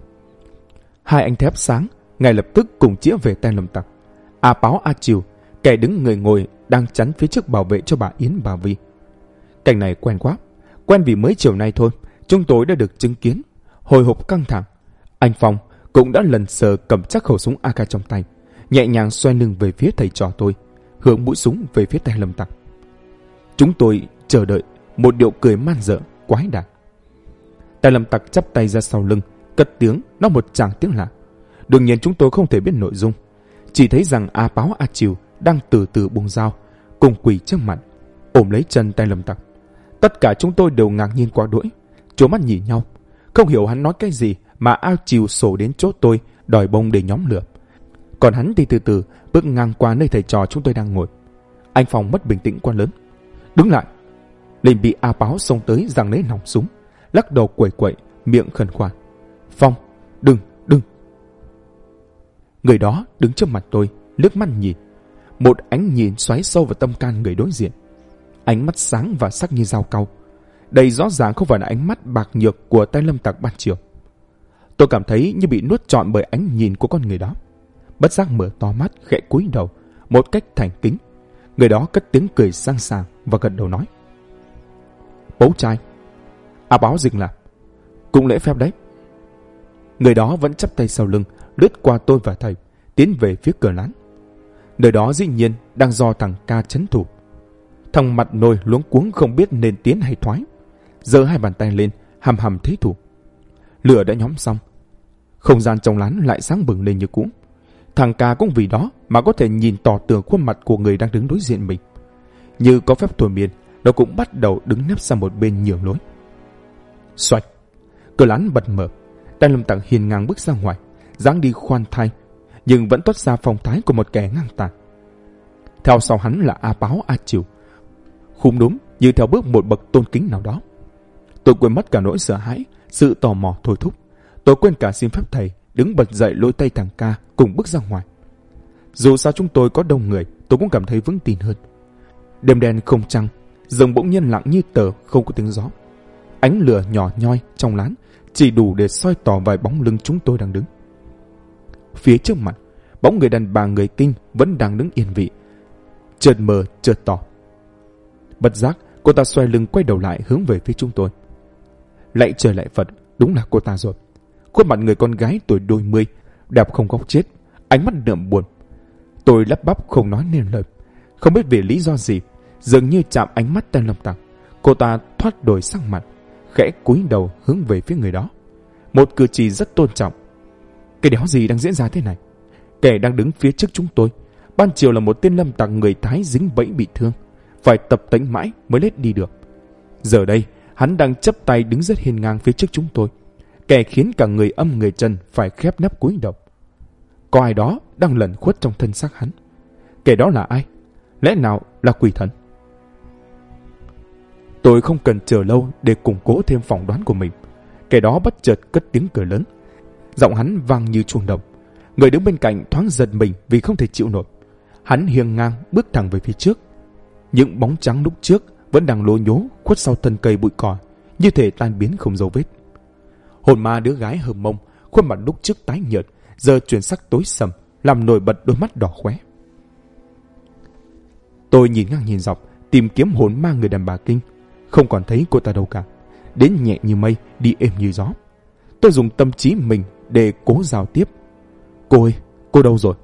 Hai anh thép sáng ngay lập tức cùng chĩa về tay Lâm Tặc. A Páo A Triều, kẻ đứng người ngồi đang chắn phía trước bảo vệ cho bà Yến bà Vi. Cảnh này quen quá, quen vì mới chiều nay thôi chúng tôi đã được chứng kiến. Hồi hộp căng thẳng, anh Phong cũng đã lần sờ cầm chắc khẩu súng AK trong tay, nhẹ nhàng xoay lưng về phía thầy trò tôi, hướng mũi súng về phía tay Lâm Tặc. Chúng tôi chờ đợi một điệu cười man dợ quái đản. Tay Lâm Tặc chắp tay ra sau lưng, cất tiếng nói một tràng tiếng lạ. Đương nhiên chúng tôi không thể biết nội dung, chỉ thấy rằng A Páo A Triều đang từ từ buông dao, cùng quỳ trước mặt, ôm lấy chân tay Lâm Tặc. Tất cả chúng tôi đều ngạc nhiên quá đỗi, trố mắt nhìn nhau, không hiểu hắn nói cái gì mà A Triều sổ đến chỗ tôi đòi bông để nhóm lửa. Còn hắn thì từ từ bước ngang qua nơi thầy trò chúng tôi đang ngồi. Anh Phong mất bình tĩnh quá lớn, đứng lại, liền bị A Páo xông tới giằng lấy nòng súng, lắc đầu quẩy quậy, miệng khẩn khoản: Phong, đừng. Người đó đứng trước mặt tôi, liếc mắt nhìn, một ánh nhìn xoáy sâu vào tâm can người đối diện. Ánh mắt sáng và sắc như dao cau. Đây rõ ràng không phải là ánh mắt bạc nhược của tay Lâm Tặc ban chiều. Tôi cảm thấy như bị nuốt trọn bởi ánh nhìn của con người đó. Bất giác mở to mắt, khẽ cúi đầu một cách thành kính. Người đó cất tiếng cười sang sàng và gật đầu nói: Bố trai. A Báo dừng lại: Cũng lễ phép đấy. Người đó vẫn chắp tay sau lưng, lướt qua tôi và thầy, tiến về phía cửa lán. Nơi đó dĩ nhiên đang do thằng Ca trấn thủ. Thằng mặt nồi luống cuống không biết nên tiến hay thoái, giơ hai bàn tay lên hầm hầm thế thủ. Lửa đã nhóm xong, không gian trong lán lại sáng bừng lên như cũ. Thằng Ca cũng vì đó mà có thể nhìn tỏ tường khuôn mặt của người đang đứng đối diện mình. Như có phép thôi miên, nó cũng bắt đầu đứng nép sang một bên nhường lối. Xoạch, cửa lán bật mở. Tay Lâm Tặc hiên ngang bước ra ngoài, dáng đi khoan thai, nhưng vẫn toát ra phong thái của một kẻ ngang tàn. Theo sau hắn là A Páo A Triều, khúm núm như theo bước một bậc tôn kính nào đó. Tôi quên mất cả nỗi sợ hãi, sự tò mò thôi thúc. Tôi quên cả xin phép thầy, đứng bật dậy lôi tay thằng Ca cùng bước ra ngoài. Dù sao chúng tôi có đông người, tôi cũng cảm thấy vững tin hơn. Đêm đen không trăng, rừng bỗng nhiên lặng như tờ, không có tiếng gió. Ánh lửa nhỏ nhoi trong lán chỉ đủ để soi tỏ vài bóng lưng chúng tôi đang đứng. Phía trước mặt, bóng người đàn bà người Kinh vẫn đang đứng yên vị, chợt mờ chợt tỏ. Bất giác, cô ta xoay lưng quay đầu lại hướng về phía chúng tôi. Lạy trời lạy Phật, đúng là cô ta rồi. Khuôn mặt người con gái tuổi đôi mươi, đẹp không góc chết, ánh mắt đượm buồn. Tôi lắp bắp không nói nên lời. Không biết vì lý do gì, dường như chạm ánh mắt Tên Lâm Tặc, cô ta thoát đổi sắc mặt, khẽ cúi đầu hướng về phía người đó. Một cử chỉ rất tôn trọng. Cái đéo gì đang diễn ra thế này? Kẻ đang đứng phía trước chúng tôi, ban chiều là một tên lâm tặc người Thái dính bẫy bị thương, phải tập tễnh mãi mới lết đi được. Giờ đây, hắn đang chắp tay đứng rất hiên ngang phía trước chúng tôi, kẻ khiến cả người âm người chân phải khép nép cúi đầu. Có ai đó đang lẩn khuất trong thân xác hắn. Kẻ đó là ai? Lẽ nào là quỷ thần? Tôi không cần chờ lâu để củng cố thêm phỏng đoán của mình. Kẻ đó bất chợt cất tiếng cười lớn. Giọng hắn vang như chuông đồng. Người đứng bên cạnh thoáng giật mình vì không thể chịu nổi. Hắn hiêng ngang bước thẳng về phía trước. Những bóng trắng lúc trước vẫn đang lố nhố khuất sau thân cây bụi cỏ, như thể tan biến không dấu vết. Hồn ma đứa gái hờ mông, khuôn mặt lúc trước tái nhợt giờ chuyển sắc tối sầm, làm nổi bật đôi mắt đỏ khóe. Tôi nhìn ngang nhìn dọc tìm kiếm hồn ma người đàn bà Kinh, không còn thấy cô ta đâu cả. Đến nhẹ như mây, đi êm như gió. Tôi dùng tâm trí mình để cố giao tiếp. Cô ơi, cô đâu rồi?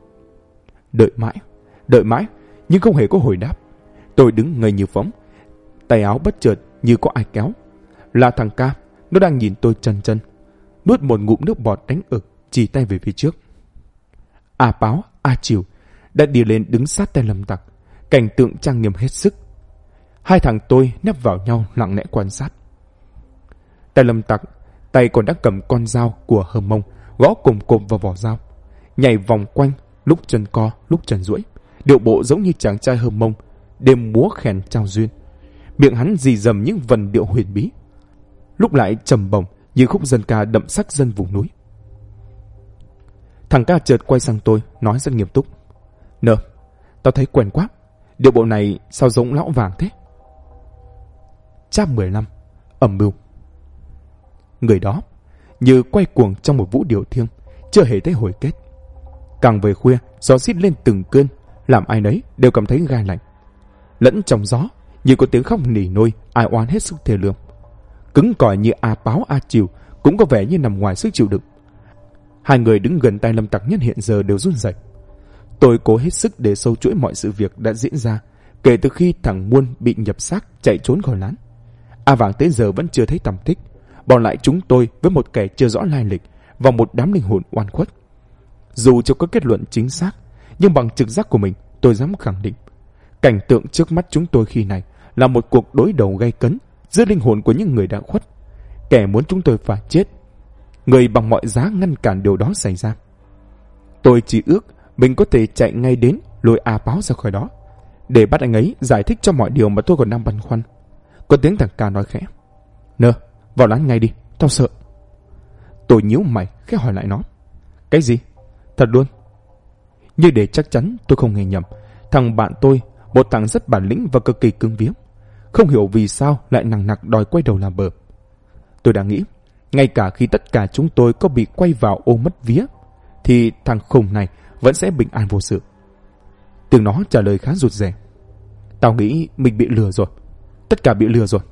Đợi mãi, nhưng không hề có hồi đáp. Tôi đứng ngây như phóng, tay áo bất chợt như có ai kéo. Là thằng Ca, nó đang nhìn tôi chần chần, nuốt một ngụm nước bọt đánh ực, chỉ tay về phía trước. A Báo, A Chiều đã đi lên đứng sát Tên Lâm Tặc, cảnh tượng trang nghiêm hết sức. Hai thằng tôi nép vào nhau lặng lẽ quan sát. Tên Lâm Tặc tay còn đã cầm con dao của Hờ Mông, gõ cồm cộm vào vỏ dao, nhảy vòng quanh, lúc chân co lúc chân duỗi, điệu bộ giống như chàng trai Hờ Mông đêm múa khèn trao duyên. Miệng hắn rì rầm những vần điệu huyền bí, lúc lại trầm bổng như khúc dân ca đậm sắc dân vùng núi. Thằng Ca chợt quay sang tôi, nói rất nghiêm túc. Nờ, tao thấy quen quá. Điệu bộ này sao giống lão vàng thế? Chap 15, âm mưu. Người đó như quay cuồng trong một vũ điệu thiêng, chưa hề thấy hồi kết. Càng về khuya, gió rít lên từng cơn, làm ai nấy đều cảm thấy gai lạnh. Lẫn trong gió, như có tiếng khóc nỉ nôi, ai oán hết sức thê lương. Cứng cỏi như A Báo, A Chiều cũng có vẻ như nằm ngoài sức chịu đựng. Hai người đứng gần tay Lâm Tặc nhất hiện giờ đều run rẩy. Tôi cố hết sức để sâu chuỗi mọi sự việc đã diễn ra kể từ khi thằng Muôn bị nhập xác chạy trốn khỏi lán. A Vàng tới giờ vẫn chưa thấy tăm tích, bỏ lại chúng tôi với một kẻ chưa rõ lai lịch và một đám linh hồn oan khuất. Dù chưa có kết luận chính xác, nhưng bằng trực giác của mình, tôi dám khẳng định cảnh tượng trước mắt chúng tôi khi này là một cuộc đối đầu gay cấn giữa linh hồn của những người đã khuất, kẻ muốn chúng tôi phải chết, người bằng mọi giá ngăn cản điều đó xảy ra. Tôi chỉ ước mình có thể chạy ngay đến lôi A Báo ra khỏi đó, để bắt anh ấy giải thích cho mọi điều mà tôi còn đang băn khoăn. Có tiếng thằng Ca nói khẽ. Nơ, vào lán ngay đi, tao sợ. Tôi nhíu mày, khẽ hỏi lại nó. Cái gì? Thật luôn? Như để chắc chắn tôi không nghe nhầm, thằng bạn tôi, một thằng rất bản lĩnh và cực kỳ cứng viếng, không hiểu vì sao lại nằng nặc đòi quay đầu làm bờ. Tôi đã nghĩ, ngay cả khi tất cả chúng tôi có bị quay vào ô mất vía, thì thằng khùng này vẫn sẽ bình an vô sự. Tiếng nó trả lời khá rụt rè. Tao nghĩ mình bị lừa rồi. Tất cả bị lừa rồi.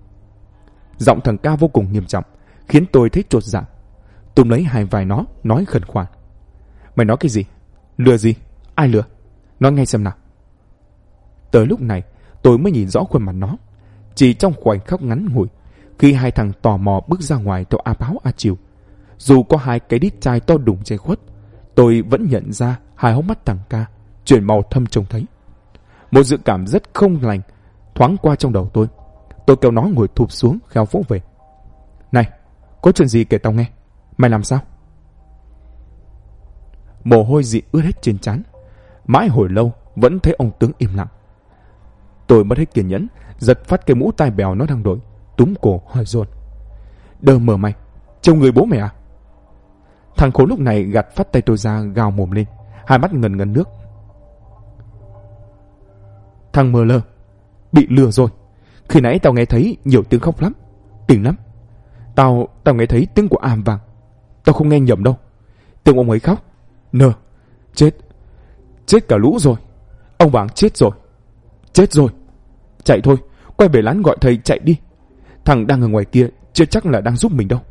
Giọng thằng Ca vô cùng nghiêm trọng, khiến tôi thấy chột dạ. Túm lấy hai vai nó, nói khẩn khoản. Mày nói cái gì? Lừa gì? Ai lừa? Nói ngay xem nào. Tới lúc này, tôi mới nhìn rõ khuôn mặt nó. Chỉ trong khoảnh khắc ngắn ngủi, khi hai thằng tò mò bước ra ngoài theo A Báo, A Chiều, dù có hai cái đít chai to đùng che khuất, tôi vẫn nhận ra hai hốc mắt thằng Ca chuyển màu thâm trông thấy. Một dự cảm rất không lành thoáng qua trong đầu tôi. Tôi kéo nó ngồi thụp xuống, khéo vỗ về. Này, có chuyện gì kể tao nghe. Mày làm sao? Mồ hôi dị ướt hết trên trán. Mãi hồi lâu vẫn thấy ông tướng im lặng. Tôi mất hết kiên nhẫn, giật phát cái mũ tai bèo nó đang đội, túm cổ hỏi dồn. Đờ mờ mày, trông người bố mày à? Thằng khốn lúc này gạt phát tay tôi ra, gào mồm lên, hai mắt ngần ngần nước. Thằng mờ lơ, bị lừa rồi. Khi nãy tao nghe thấy nhiều tiếng khóc lắm. Kinh lắm. Tao nghe thấy tiếng của am vang. Tao không nghe nhầm đâu. Tiếng ông ấy khóc. Nờ, chết cả lũ rồi. Ông Vàng chết rồi. Chết rồi. Chạy thôi, quay về lán gọi thầy chạy đi. Thằng đang ở ngoài kia chưa chắc là đang giúp mình đâu.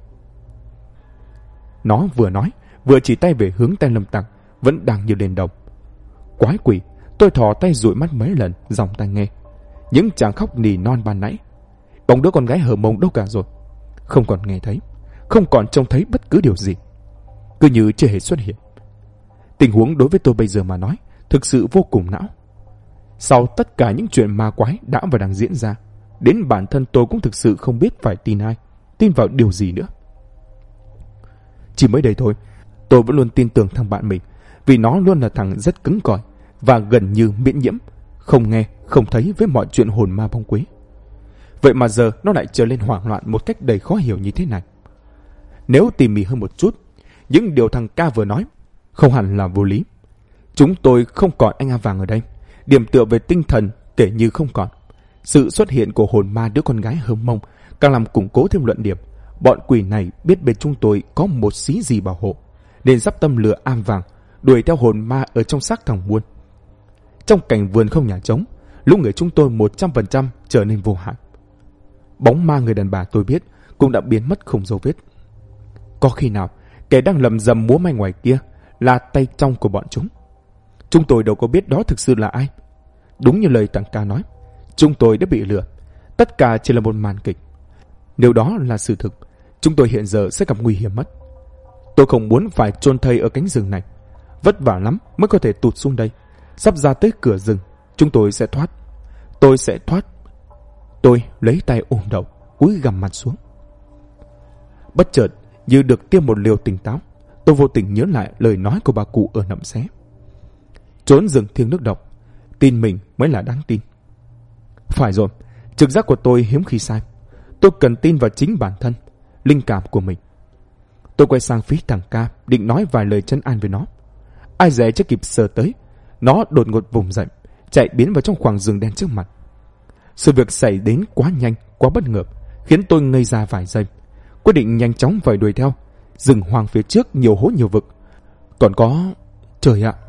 Nó vừa nói vừa chỉ tay về hướng tên Lâm Tằng vẫn đang như lên đồng. Quái quỷ, tôi thò tay dụi mắt mấy lần, dòng tai nghe. Những chàng khóc nỉ non ban nãy, bóng đứa con gái hở mông đâu cả rồi. Không còn nghe thấy, không còn trông thấy bất cứ điều gì, cứ như chưa hề xuất hiện. Tình huống đối với tôi bây giờ mà nói thực sự vô cùng não. Sau tất cả những chuyện ma quái đã và đang diễn ra, đến bản thân tôi cũng thực sự không biết phải tin ai, tin vào điều gì nữa. Chỉ mới đây thôi, tôi vẫn luôn tin tưởng thằng bạn mình, vì nó luôn là thằng rất cứng cỏi và gần như miễn nhiễm, không nghe, không thấy với mọi chuyện hồn ma bóng quế. Vậy mà giờ nó lại trở lên hoảng loạn một cách đầy khó hiểu như thế này. Nếu tỉ mỉ hơn một chút, những điều thằng Ca vừa nói không hẳn là vô lý. Chúng tôi không còn anh A Vàng ở đây, điểm tựa về tinh thần kể như không còn. Sự xuất hiện của hồn ma đứa con gái hớm mông càng làm củng cố thêm luận điểm. Bọn quỷ này biết bên chúng tôi có một xí gì bảo hộ, nên sắp tâm lừa am vàng đuổi theo hồn ma ở trong xác thằng Buôn. Trong cảnh vườn không nhà trống, lũ người chúng tôi 100% trở nên vô hại. Bóng ma người đàn bà tôi biết cũng đã biến mất không dấu vết. Có khi nào kẻ đang lầm rầm múa may ngoài kia là tay trong của bọn chúng? Chúng tôi đâu có biết đó thực sự là ai. Đúng như lời thằng Ca nói, chúng tôi đã bị lừa. Tất cả chỉ là một màn kịch. Nếu đó là sự thực, chúng tôi hiện giờ sẽ gặp nguy hiểm mất. Tôi không muốn phải chôn thây ở cánh rừng này. Vất vả lắm mới có thể tụt xuống đây. Sắp ra tới cửa rừng, chúng tôi sẽ thoát. Tôi sẽ thoát. Tôi lấy tay ôm đầu, cúi gằm mặt xuống. Bất chợt, như được tiêm một liều tỉnh táo, tôi vô tình nhớ lại lời nói của bà cụ ở Nậm Xé. Trốn rừng thiêng nước độc, tin mình mới là đáng tin. Phải rồi, trực giác của tôi hiếm khi sai. Tôi cần tin vào chính bản thân, linh cảm của mình. Tôi quay sang phía thằng Ca, định nói vài lời trấn an với nó. Ai dè chưa kịp sờ tới, nó đột ngột vùng dậy, chạy biến vào trong khoảng rừng đen trước mặt. Sự việc xảy đến quá nhanh, quá bất ngờ, khiến tôi ngây ra vài giây. Quyết định nhanh chóng vội đuổi theo. Rừng hoang phía trước nhiều hố nhiều vực, còn có... Trời ạ!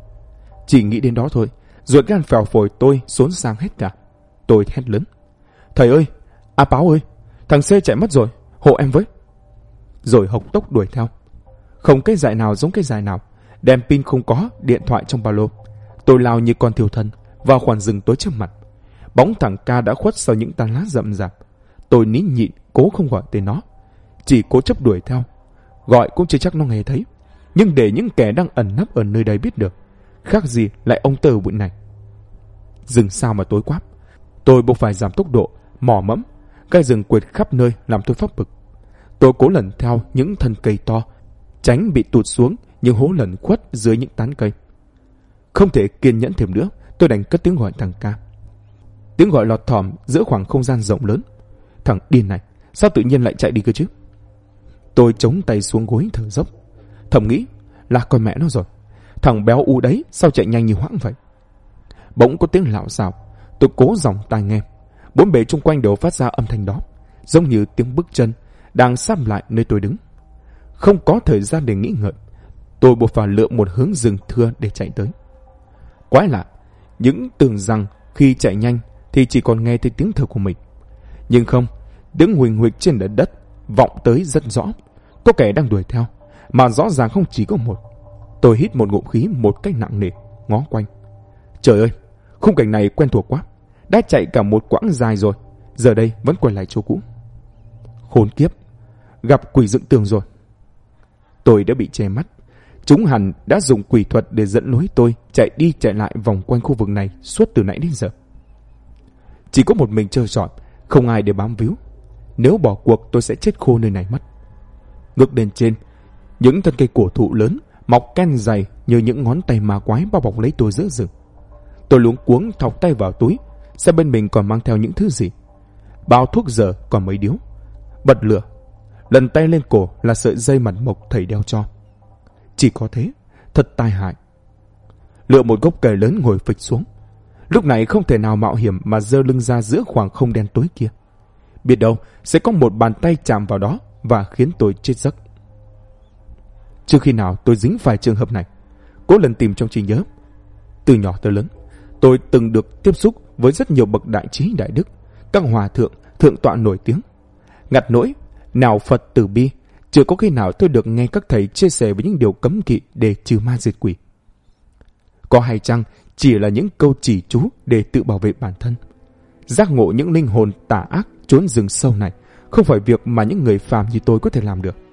Chỉ nghĩ đến đó thôi, ruột gan phèo phổi tôi xốn sang hết cả. Tôi hét lớn: Thầy ơi! A Páo ơi! Thằng C chạy mất rồi, hộ em với! Rồi hộc tốc đuổi theo. Không cái dại nào giống cái dại nào, đèn pin không có, điện thoại trong ba lô. Tôi lao như con thiêu thân vào khoảng rừng tối trước mặt. Bóng thằng Ca đã khuất sau những tán lá rậm rạp. Tôi nín nhịn cố không gọi tên nó, chỉ cố chấp đuổi theo. Gọi cũng chưa chắc nó nghe thấy, nhưng để những kẻ đang ẩn nấp ở nơi đây biết được, khác gì lại ông tơ bụi này. Rừng sao mà tối quáp. Tôi buộc phải giảm tốc độ, mò mẫm. Cây rừng quệt khắp nơi làm tôi phát bực. Tôi cố lần theo những thân cây to, tránh bị tụt xuống những hố lẩn khuất dưới những tán cây. Không thể kiên nhẫn thêm nữa, tôi đành cất tiếng gọi thằng Ca. Tiếng gọi lọt thỏm giữa khoảng không gian rộng lớn. Thằng điên này, sao tự nhiên lại chạy đi cơ chứ? Tôi chống tay xuống gối thở dốc, thầm nghĩ là con mẹ nó rồi. Thằng béo u đấy sao chạy nhanh như hoãng vậy? Bỗng có tiếng lạo xạo. Tôi cố dòng tai nghe. Bốn bề chung quanh đều phát ra âm thanh đó, giống như tiếng bước chân đang sắp lại nơi tôi đứng. Không có thời gian để nghĩ ngợi, tôi buộc phải lựa một hướng rừng thưa để chạy tới. Quái lạ, những tưởng rằng khi chạy nhanh thì chỉ còn nghe thấy tiếng thở của mình, nhưng không, tiếng huỳnh huỳnh trên đất vọng tới rất rõ. Có kẻ đang đuổi theo, mà rõ ràng không chỉ có một. Tôi hít một ngụm khí một cách nặng nề, ngó quanh. Trời ơi, khung cảnh này quen thuộc quá. Đã chạy cả một quãng dài rồi, giờ đây vẫn quay lại chỗ cũ. Khốn kiếp, gặp quỷ dựng tường rồi. Tôi đã bị che mắt. Chúng hẳn đã dùng quỷ thuật để dẫn lối tôi chạy đi chạy lại vòng quanh khu vực này suốt từ nãy đến giờ. Chỉ có một mình trơ trọi, không ai để bám víu. Nếu bỏ cuộc tôi sẽ chết khô nơi này mất. Ngước lên trên, những thân cây cổ thụ lớn mọc ken dày như những ngón tay ma quái bao bọc lấy tôi giữa rừng. Tôi luống cuống thọc tay vào túi, xem bên mình còn mang theo những thứ gì. Bao thuốc giờ còn mấy điếu. Bật lửa, lần tay lên cổ là sợi dây mặt mộc thầy đeo cho. Chỉ có thế, thật tai hại. Lựa một gốc cây lớn ngồi phịch xuống. Lúc này không thể nào mạo hiểm mà giơ lưng ra giữa khoảng không đen tối kia. Biết đâu sẽ có một bàn tay chạm vào đó và khiến tôi chết giấc. Chưa khi nào tôi dính phải trường hợp này. Cố lần tìm trong trí nhớ. Từ nhỏ tới lớn, tôi từng được tiếp xúc với rất nhiều bậc đại trí đại đức, các hòa thượng, thượng tọa nổi tiếng. Ngặt nỗi, nào Phật từ bi, chưa có khi nào tôi được nghe các thầy chia sẻ với những điều cấm kỵ để trừ ma diệt quỷ. Có hay chăng chỉ là những câu chỉ chú để tự bảo vệ bản thân? Giác ngộ những linh hồn tà ác trốn rừng sâu này không phải việc mà những người phàm như tôi có thể làm được.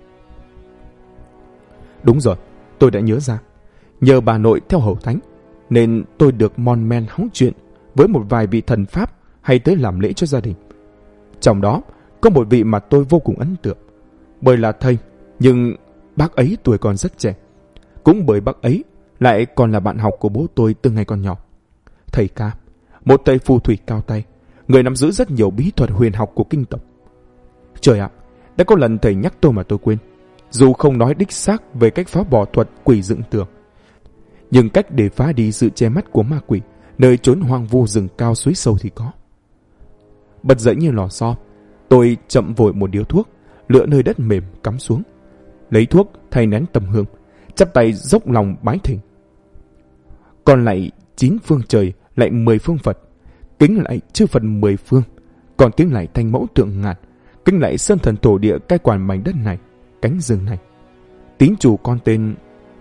Đúng rồi, tôi đã nhớ ra. Nhờ bà nội theo hầu thánh, nên tôi được mon men hóng chuyện với một vài vị thần pháp hay tới làm lễ cho gia đình. Trong đó có một vị mà tôi vô cùng ấn tượng. Bởi là thầy, nhưng bác ấy tuổi còn rất trẻ. Cũng bởi bác ấy lại còn là bạn học của bố tôi từ ngày còn nhỏ. Thầy Ca, một thầy phù thủy cao tay, người nắm giữ rất nhiều bí thuật huyền học của kinh tộc. Trời ạ, đã có lần thầy nhắc tôi mà tôi quên. Dù không nói đích xác về cách phá bỏ thuật quỷ dựng tường, nhưng cách để phá đi sự che mắt của ma quỷ nơi chốn hoang vu rừng cao suối sâu thì có. Bật dậy như lò xo, tôi chậm vội một điếu thuốc, lựa nơi đất mềm cắm xuống, lấy thuốc thay nén tầm hương, chắp tay dốc lòng bái thỉnh. Còn lại 9 phương trời, lại 10 phương Phật, kính lại chư Phật 10 phương, còn kính lại Thanh Mẫu Tượng Ngàn, kính lại sơn thần thổ địa cai quản mảnh đất này, cánh rừng này. Tín chủ con tên.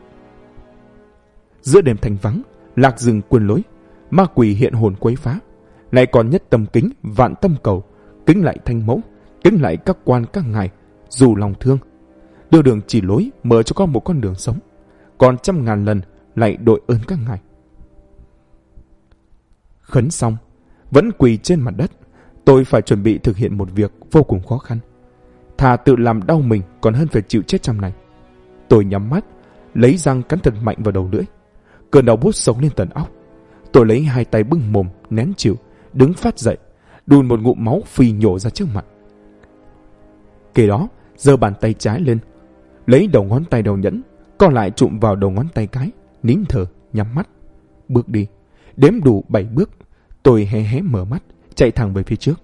Giữa đêm thanh vắng, lạc rừng quên lối, ma quỷ hiện hồn quấy phá, lại còn nhất tâm kính vạn tâm cầu, kính lại Thanh Mẫu, kính lại các quan các ngài, dù lòng thương, đưa đường chỉ lối, mở cho con một con đường sống, còn trăm ngàn lần lại đội ơn các ngài. Khấn xong, vẫn quỳ trên mặt đất, tôi phải chuẩn bị thực hiện một việc vô cùng khó khăn. Thà tự làm đau mình còn hơn phải chịu chết trong này. Tôi nhắm mắt, lấy răng cắn thật mạnh vào đầu lưỡi. Cơn đau buốt sống lên tận óc. Tôi lấy hai tay bưng mồm, nén chịu, đứng phát dậy, đun một ngụm máu phì nhổ ra trước mặt. Kế đó, giơ bàn tay trái lên, lấy đầu ngón tay đầu nhẫn, còn lại chụm vào đầu ngón tay cái, nín thở, nhắm mắt, bước đi. Đếm đủ 7 bước, tôi hé hé mở mắt, chạy thẳng về phía trước.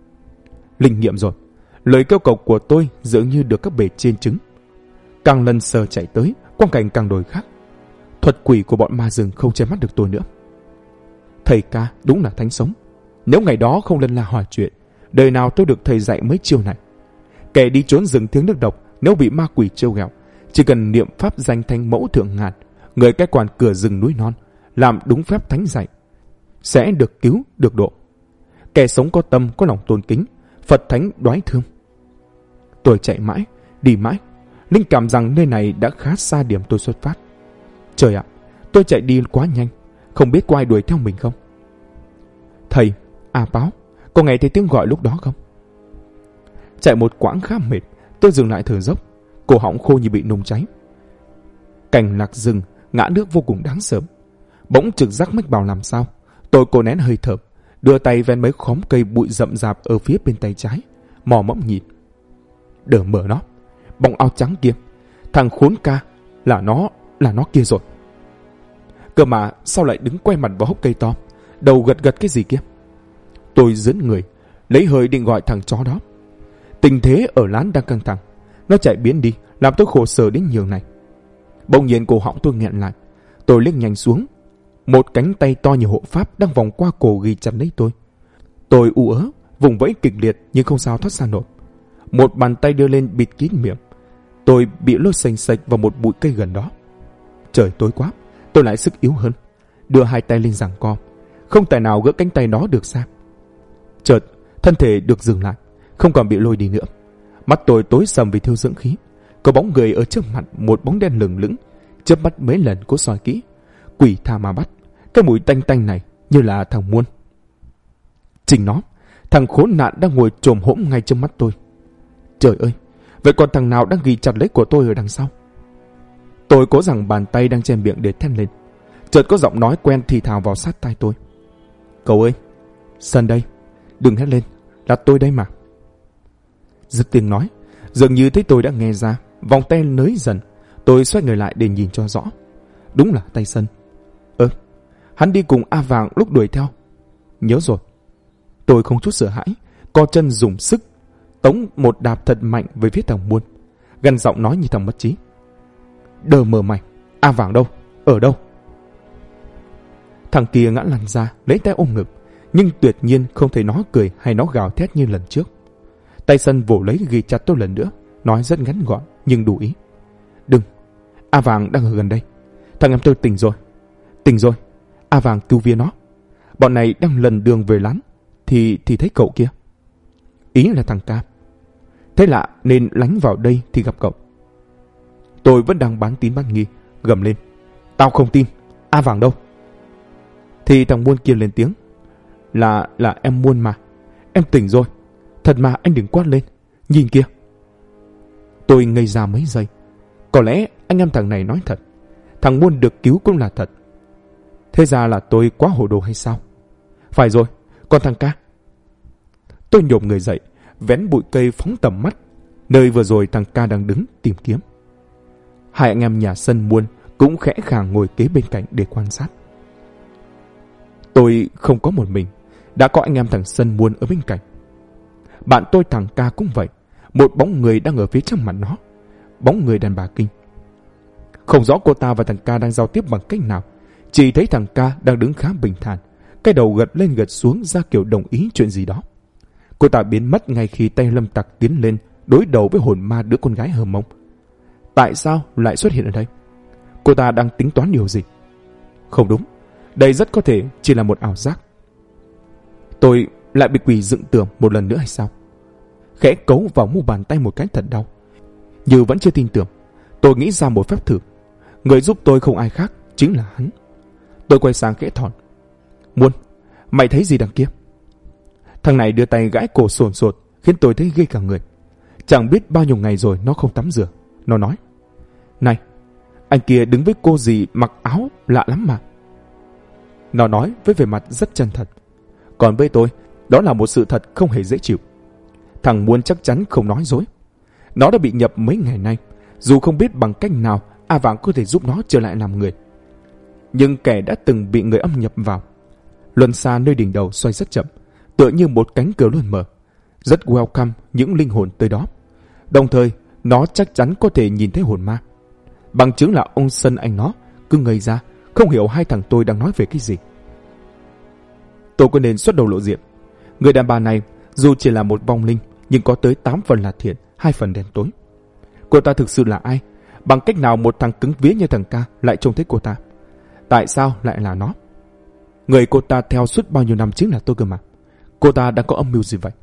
Linh nghiệm rồi, lời kêu cầu của tôi dường như được các bề trên chứng. Càng lần sờ chạy tới, quang cảnh càng đổi khác. Thuật quỷ của bọn ma rừng không che mắt được tôi nữa. Thầy Ca đúng là thánh sống. Nếu ngày đó không lân la hỏi chuyện, đời nào tôi được thầy dạy mấy chiêu này. Kẻ đi trốn rừng tiếng nước độc, nếu bị ma quỷ trêu ghẹo, chỉ cần niệm pháp danh Thanh Mẫu Thượng Ngàn, người cai quản cửa rừng núi non, làm đúng phép thánh dạy, sẽ được cứu, được độ. Kẻ sống có tâm, có lòng tôn kính, Phật thánh đoái thương. Tôi chạy mãi, đi mãi, linh cảm rằng nơi này đã khá xa điểm tôi xuất phát. Trời ạ, tôi chạy đi quá nhanh, không biết có ai đuổi theo mình không. Thầy, A Báo, có nghe thấy tiếng gọi lúc đó không? Chạy một quãng khá mệt, tôi dừng lại thở dốc, cổ họng khô như bị nung cháy. Cảnh lạc rừng, ngã nước vô cùng đáng sợ. Bỗng trực giác mách bảo làm sao, tôi cố nén hơi thở, đưa tay ven mấy khóm cây bụi rậm rạp ở phía bên tay trái, mò mẫm nhìn. Đờ mở nó, bóng áo trắng kia, thằng khốn Ca, là nó kia rồi. Cơ mà sao lại đứng quay mặt vào hốc cây to, đầu gật gật cái gì kia? Tôi giỡn người, lấy hơi định gọi thằng chó đó. Tình thế ở lán đang căng thẳng, nó chạy biến đi, làm tôi khổ sở đến nhường này. Bỗng nhiên cổ họng tôi nghẹn lại, tôi liếc nhanh xuống. Một cánh tay to như hộ pháp đang vòng qua cổ ghi chặt lấy tôi. Tôi ù ớ, vùng vẫy kịch liệt nhưng không sao thoát ra nổi. Một bàn tay đưa lên bịt kín miệng. Tôi bị lôi xềnh xệch vào một bụi cây gần đó. Trời tối quá, tôi lại sức yếu hơn, đưa hai tay lên giằng co, không tài nào gỡ cánh tay đó được ra. Chợt thân thể được dừng lại, không còn bị lôi đi nữa. Mắt tôi tối sầm vì thiếu dưỡng khí. Có bóng người ở trước mặt, một bóng đen lừng lững, chớp mắt mấy lần cố soi kỹ. Quỷ tha mà bắt, cái mùi tanh tanh này như là thằng Muôn. Chính nó, thằng khốn nạn đang ngồi chồm hổm ngay trước mắt tôi. Trời ơi, vậy còn thằng nào đang ghi chặt lấy của tôi ở đằng sau? Tôi cố rằng bàn tay đang che miệng để thét lên. Chợt có giọng nói quen thì thào vào sát tai tôi. Cậu ơi, Sơn đây, đừng hét lên, là tôi đây mà. Dứt tiếng nói, dường như thấy tôi đã nghe ra, vòng tay nới dần. Tôi xoay người lại để nhìn cho rõ. Đúng là tay Sơn. Hắn đi cùng A Vàng lúc đuổi theo. Nhớ rồi. Tôi không chút sợ hãi, co chân dùng sức tống một đạp thật mạnh về phía thằng Muôn, gằn giọng nói như thằng mất trí: "Đờ mờ mày, A Vàng đâu? Ở đâu?" Thằng kia ngã lăn ra, lấy tay ôm ngực, nhưng tuyệt nhiên không thấy nó cười hay nó gào thét như lần trước. Tay Sân vỗ lấy ghi chặt tôi lần nữa, nói rất ngắn gọn nhưng đủ ý: "Đừng, A Vàng đang ở gần đây. Thằng em tôi tỉnh rồi. Tỉnh rồi. A Vàng cứu vía nó. Bọn này đang lần đường về lán thì thấy cậu kia." Ý là thằng Cam. Thế lạ nên lánh vào đây thì gặp cậu. Tôi vẫn đang bán tín bán nghi, gầm lên: "Tao không tin. A Vàng đâu?" Thì thằng Muôn kia lên tiếng: Là em Muôn mà. Em tỉnh rồi. Thật mà, anh đừng quát lên. Nhìn kia." Tôi ngây ra mấy giây. Có lẽ anh em thằng này nói thật. Thằng Muôn được cứu cũng là thật. Thế ra là tôi quá hồ đồ hay sao? Phải rồi, còn thằng Ca. Tôi nhổm người dậy, vén bụi cây phóng tầm mắt nơi vừa rồi thằng Ca đang đứng tìm kiếm. Hai anh em nhà Sân Muôn cũng khẽ khàng ngồi kế bên cạnh để quan sát. Tôi không có một mình, đã có anh em thằng Sân Muôn ở bên cạnh. Bạn tôi thằng Ca cũng vậy, một bóng người đang ở phía trong mặt nó, bóng người đàn bà Kinh. Không rõ cô ta và thằng Ca đang giao tiếp bằng cách nào, chỉ thấy thằng Ca đang đứng khá bình thản, cái đầu gật lên gật xuống ra kiểu đồng ý chuyện gì đó. Cô ta biến mất ngay khi tay Lâm Tặc tiến lên đối đầu với hồn ma đứa con gái hờ mông. Tại sao lại xuất hiện ở đây? Cô ta đang tính toán điều gì? Không đúng, đây rất có thể chỉ là một ảo giác. Tôi lại bị quỷ dựng tưởng một lần nữa hay sao? Khẽ cấu vào mu bàn tay một cái thật đau. Như vẫn chưa tin tưởng, tôi nghĩ ra một phép thử. Người giúp tôi không ai khác, chính là hắn. Tôi quay sang khẽ thỏn: "Muôn, mày thấy gì đằng kia?" Thằng này đưa tay gãi cổ sồn sột, khiến tôi thấy ghê cả người. Chẳng biết bao nhiêu ngày rồi nó không tắm rửa. Nó nói: "Này, anh kia đứng với cô gì mặc áo lạ lắm mà." Nó nói với vẻ mặt rất chân thật. Còn với tôi, đó là một sự thật không hề dễ chịu. Thằng Muôn chắc chắn không nói dối. Nó đã bị nhập mấy ngày nay, dù không biết bằng cách nào A Vàng có thể giúp nó trở lại làm người. Nhưng kẻ đã từng bị người âm nhập vào, luân xa nơi đỉnh đầu xoay rất chậm, tựa như một cánh cửa luôn mở, rất welcome những linh hồn tới đó. Đồng thời, nó chắc chắn có thể nhìn thấy hồn ma. Bằng chứng là ông Sân anh nó cứ ngây ra, không hiểu hai thằng tôi đang nói về cái gì. Tôi có nên xuất đầu lộ diện? Người đàn bà này dù chỉ là một vong linh, nhưng có tới 8 phần là thiện, 2 phần đen tối. Cô ta thực sự là ai? Bằng cách nào một thằng cứng vía như thằng Ca lại trông thấy cô ta? Tại sao lại là nó? Người cô ta theo suốt bao nhiêu năm chính là tôi cơ mà. Cô ta đang có âm mưu gì vậy?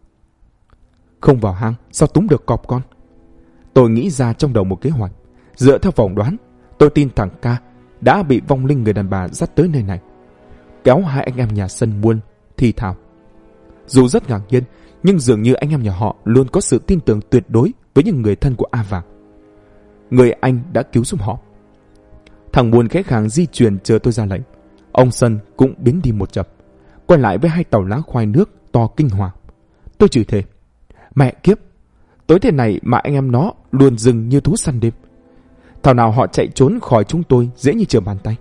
Không vào hang, sao túm được cọp con? Tôi nghĩ ra trong đầu một kế hoạch. Dựa theo phỏng đoán, tôi tin thằng Ca đã bị vong linh người đàn bà dắt tới nơi này, kéo hai anh em nhà Sân Muôn thì thào. Dù rất ngạc nhiên, nhưng dường như anh em nhà họ luôn có sự tin tưởng tuyệt đối với những người thân của A Vàng. Người anh đã cứu giúp họ. Thằng Muôn khẽ khàng di chuyển chờ tôi ra lệnh. Ông Sân cũng biến đi một chập, quay lại với 2 tàu lá khoai nước to kinh hoàng. Tôi chửi thề: "Mẹ kiếp, tối thế này mà anh em nó luôn rừng như thú săn đêm. Thảo nào họ chạy trốn khỏi chúng tôi dễ như trở bàn tay."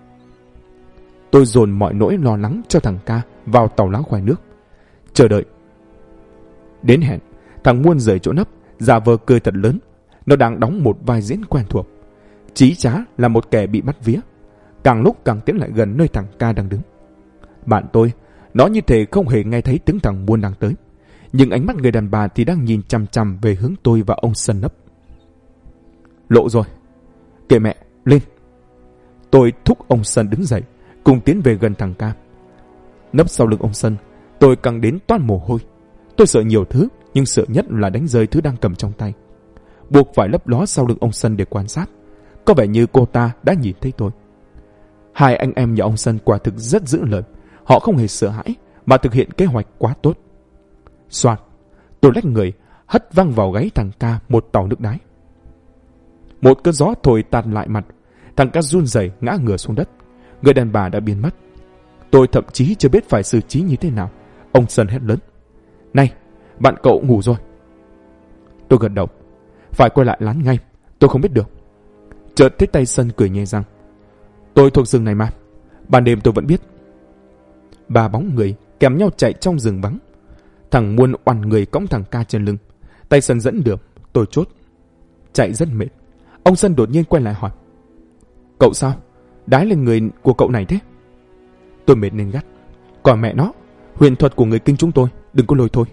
Tôi dồn mọi nỗi lo lắng cho thằng Ca vào tàu lá khoai nước, chờ đợi. Đến hẹn, thằng Muôn rời chỗ nấp, giả vờ cười thật lớn. Nó đang đóng một vai diễn quen thuộc, chí trá là một kẻ bị bắt vía, càng lúc càng tiến lại gần nơi thằng Ca đang đứng. Bạn tôi, nó như thể không hề nghe thấy tiếng thằng Muôn đang tới, nhưng ánh mắt người đàn bà thì đang nhìn chằm chằm về hướng tôi và ông Sân nấp. Lộ rồi, kệ mẹ, lên. Tôi thúc ông Sân đứng dậy, cùng tiến về gần thằng Ca. Nấp sau lưng ông Sân, tôi căng đến toát mồ hôi. Tôi sợ nhiều thứ, nhưng sợ nhất là đánh rơi thứ đang cầm trong tay. Buộc phải lấp ló sau lưng ông Sân để quan sát. Có vẻ như cô ta đã nhìn thấy tôi. Hai anh em nhà ông Sân quả thực rất giữ lời. Họ không hề sợ hãi, mà thực hiện kế hoạch quá tốt. Soạt, tôi lách người, hất văng vào gáy thằng Ca một tàu nước đái. Một cơn gió thổi tạt lại mặt. Thằng Ca run rẩy ngã ngửa xuống đất. Người đàn bà đã biến mất. Tôi thậm chí chưa biết phải xử trí như thế nào. Ông Sân hét lớn: "Này, bạn cậu ngủ rồi?" Tôi gật đầu. Phải quay lại lán ngay, tôi không biết được. Chợt thấy tay Sân cười nhẹ răng: "Tôi thuộc rừng này mà, ban đêm tôi vẫn biết." 3 bóng người kèm nhau chạy trong rừng vắng. Thằng Muôn oằn người cõng thằng Ca trên lưng. Tay Sân dẫn đường, tôi chốt. Chạy rất mệt. Ông Sân đột nhiên quay lại hỏi: Cậu sao? Đái lên người của cậu này thế? Tôi mệt nên gắt: Còn mẹ nó, huyền thuật của người Kinh chúng tôi, đừng có lôi thôi.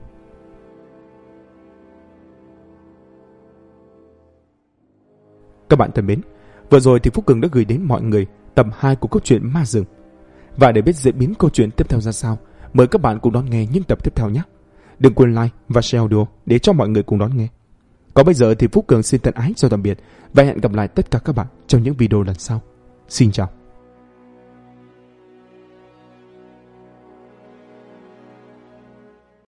Các bạn thân mến, vừa rồi thì Phúc Cường đã gửi đến mọi người tập 2 của câu chuyện Ma Rừng. Và để biết diễn biến câu chuyện tiếp theo ra sao, mời các bạn cùng đón nghe những tập tiếp theo nhé. Đừng quên like và share audio để cho mọi người cùng đón nghe. Còn bây giờ thì Phúc Cường xin thân ái chào tạm biệt và hẹn gặp lại tất cả các bạn trong những video lần sau. Xin chào.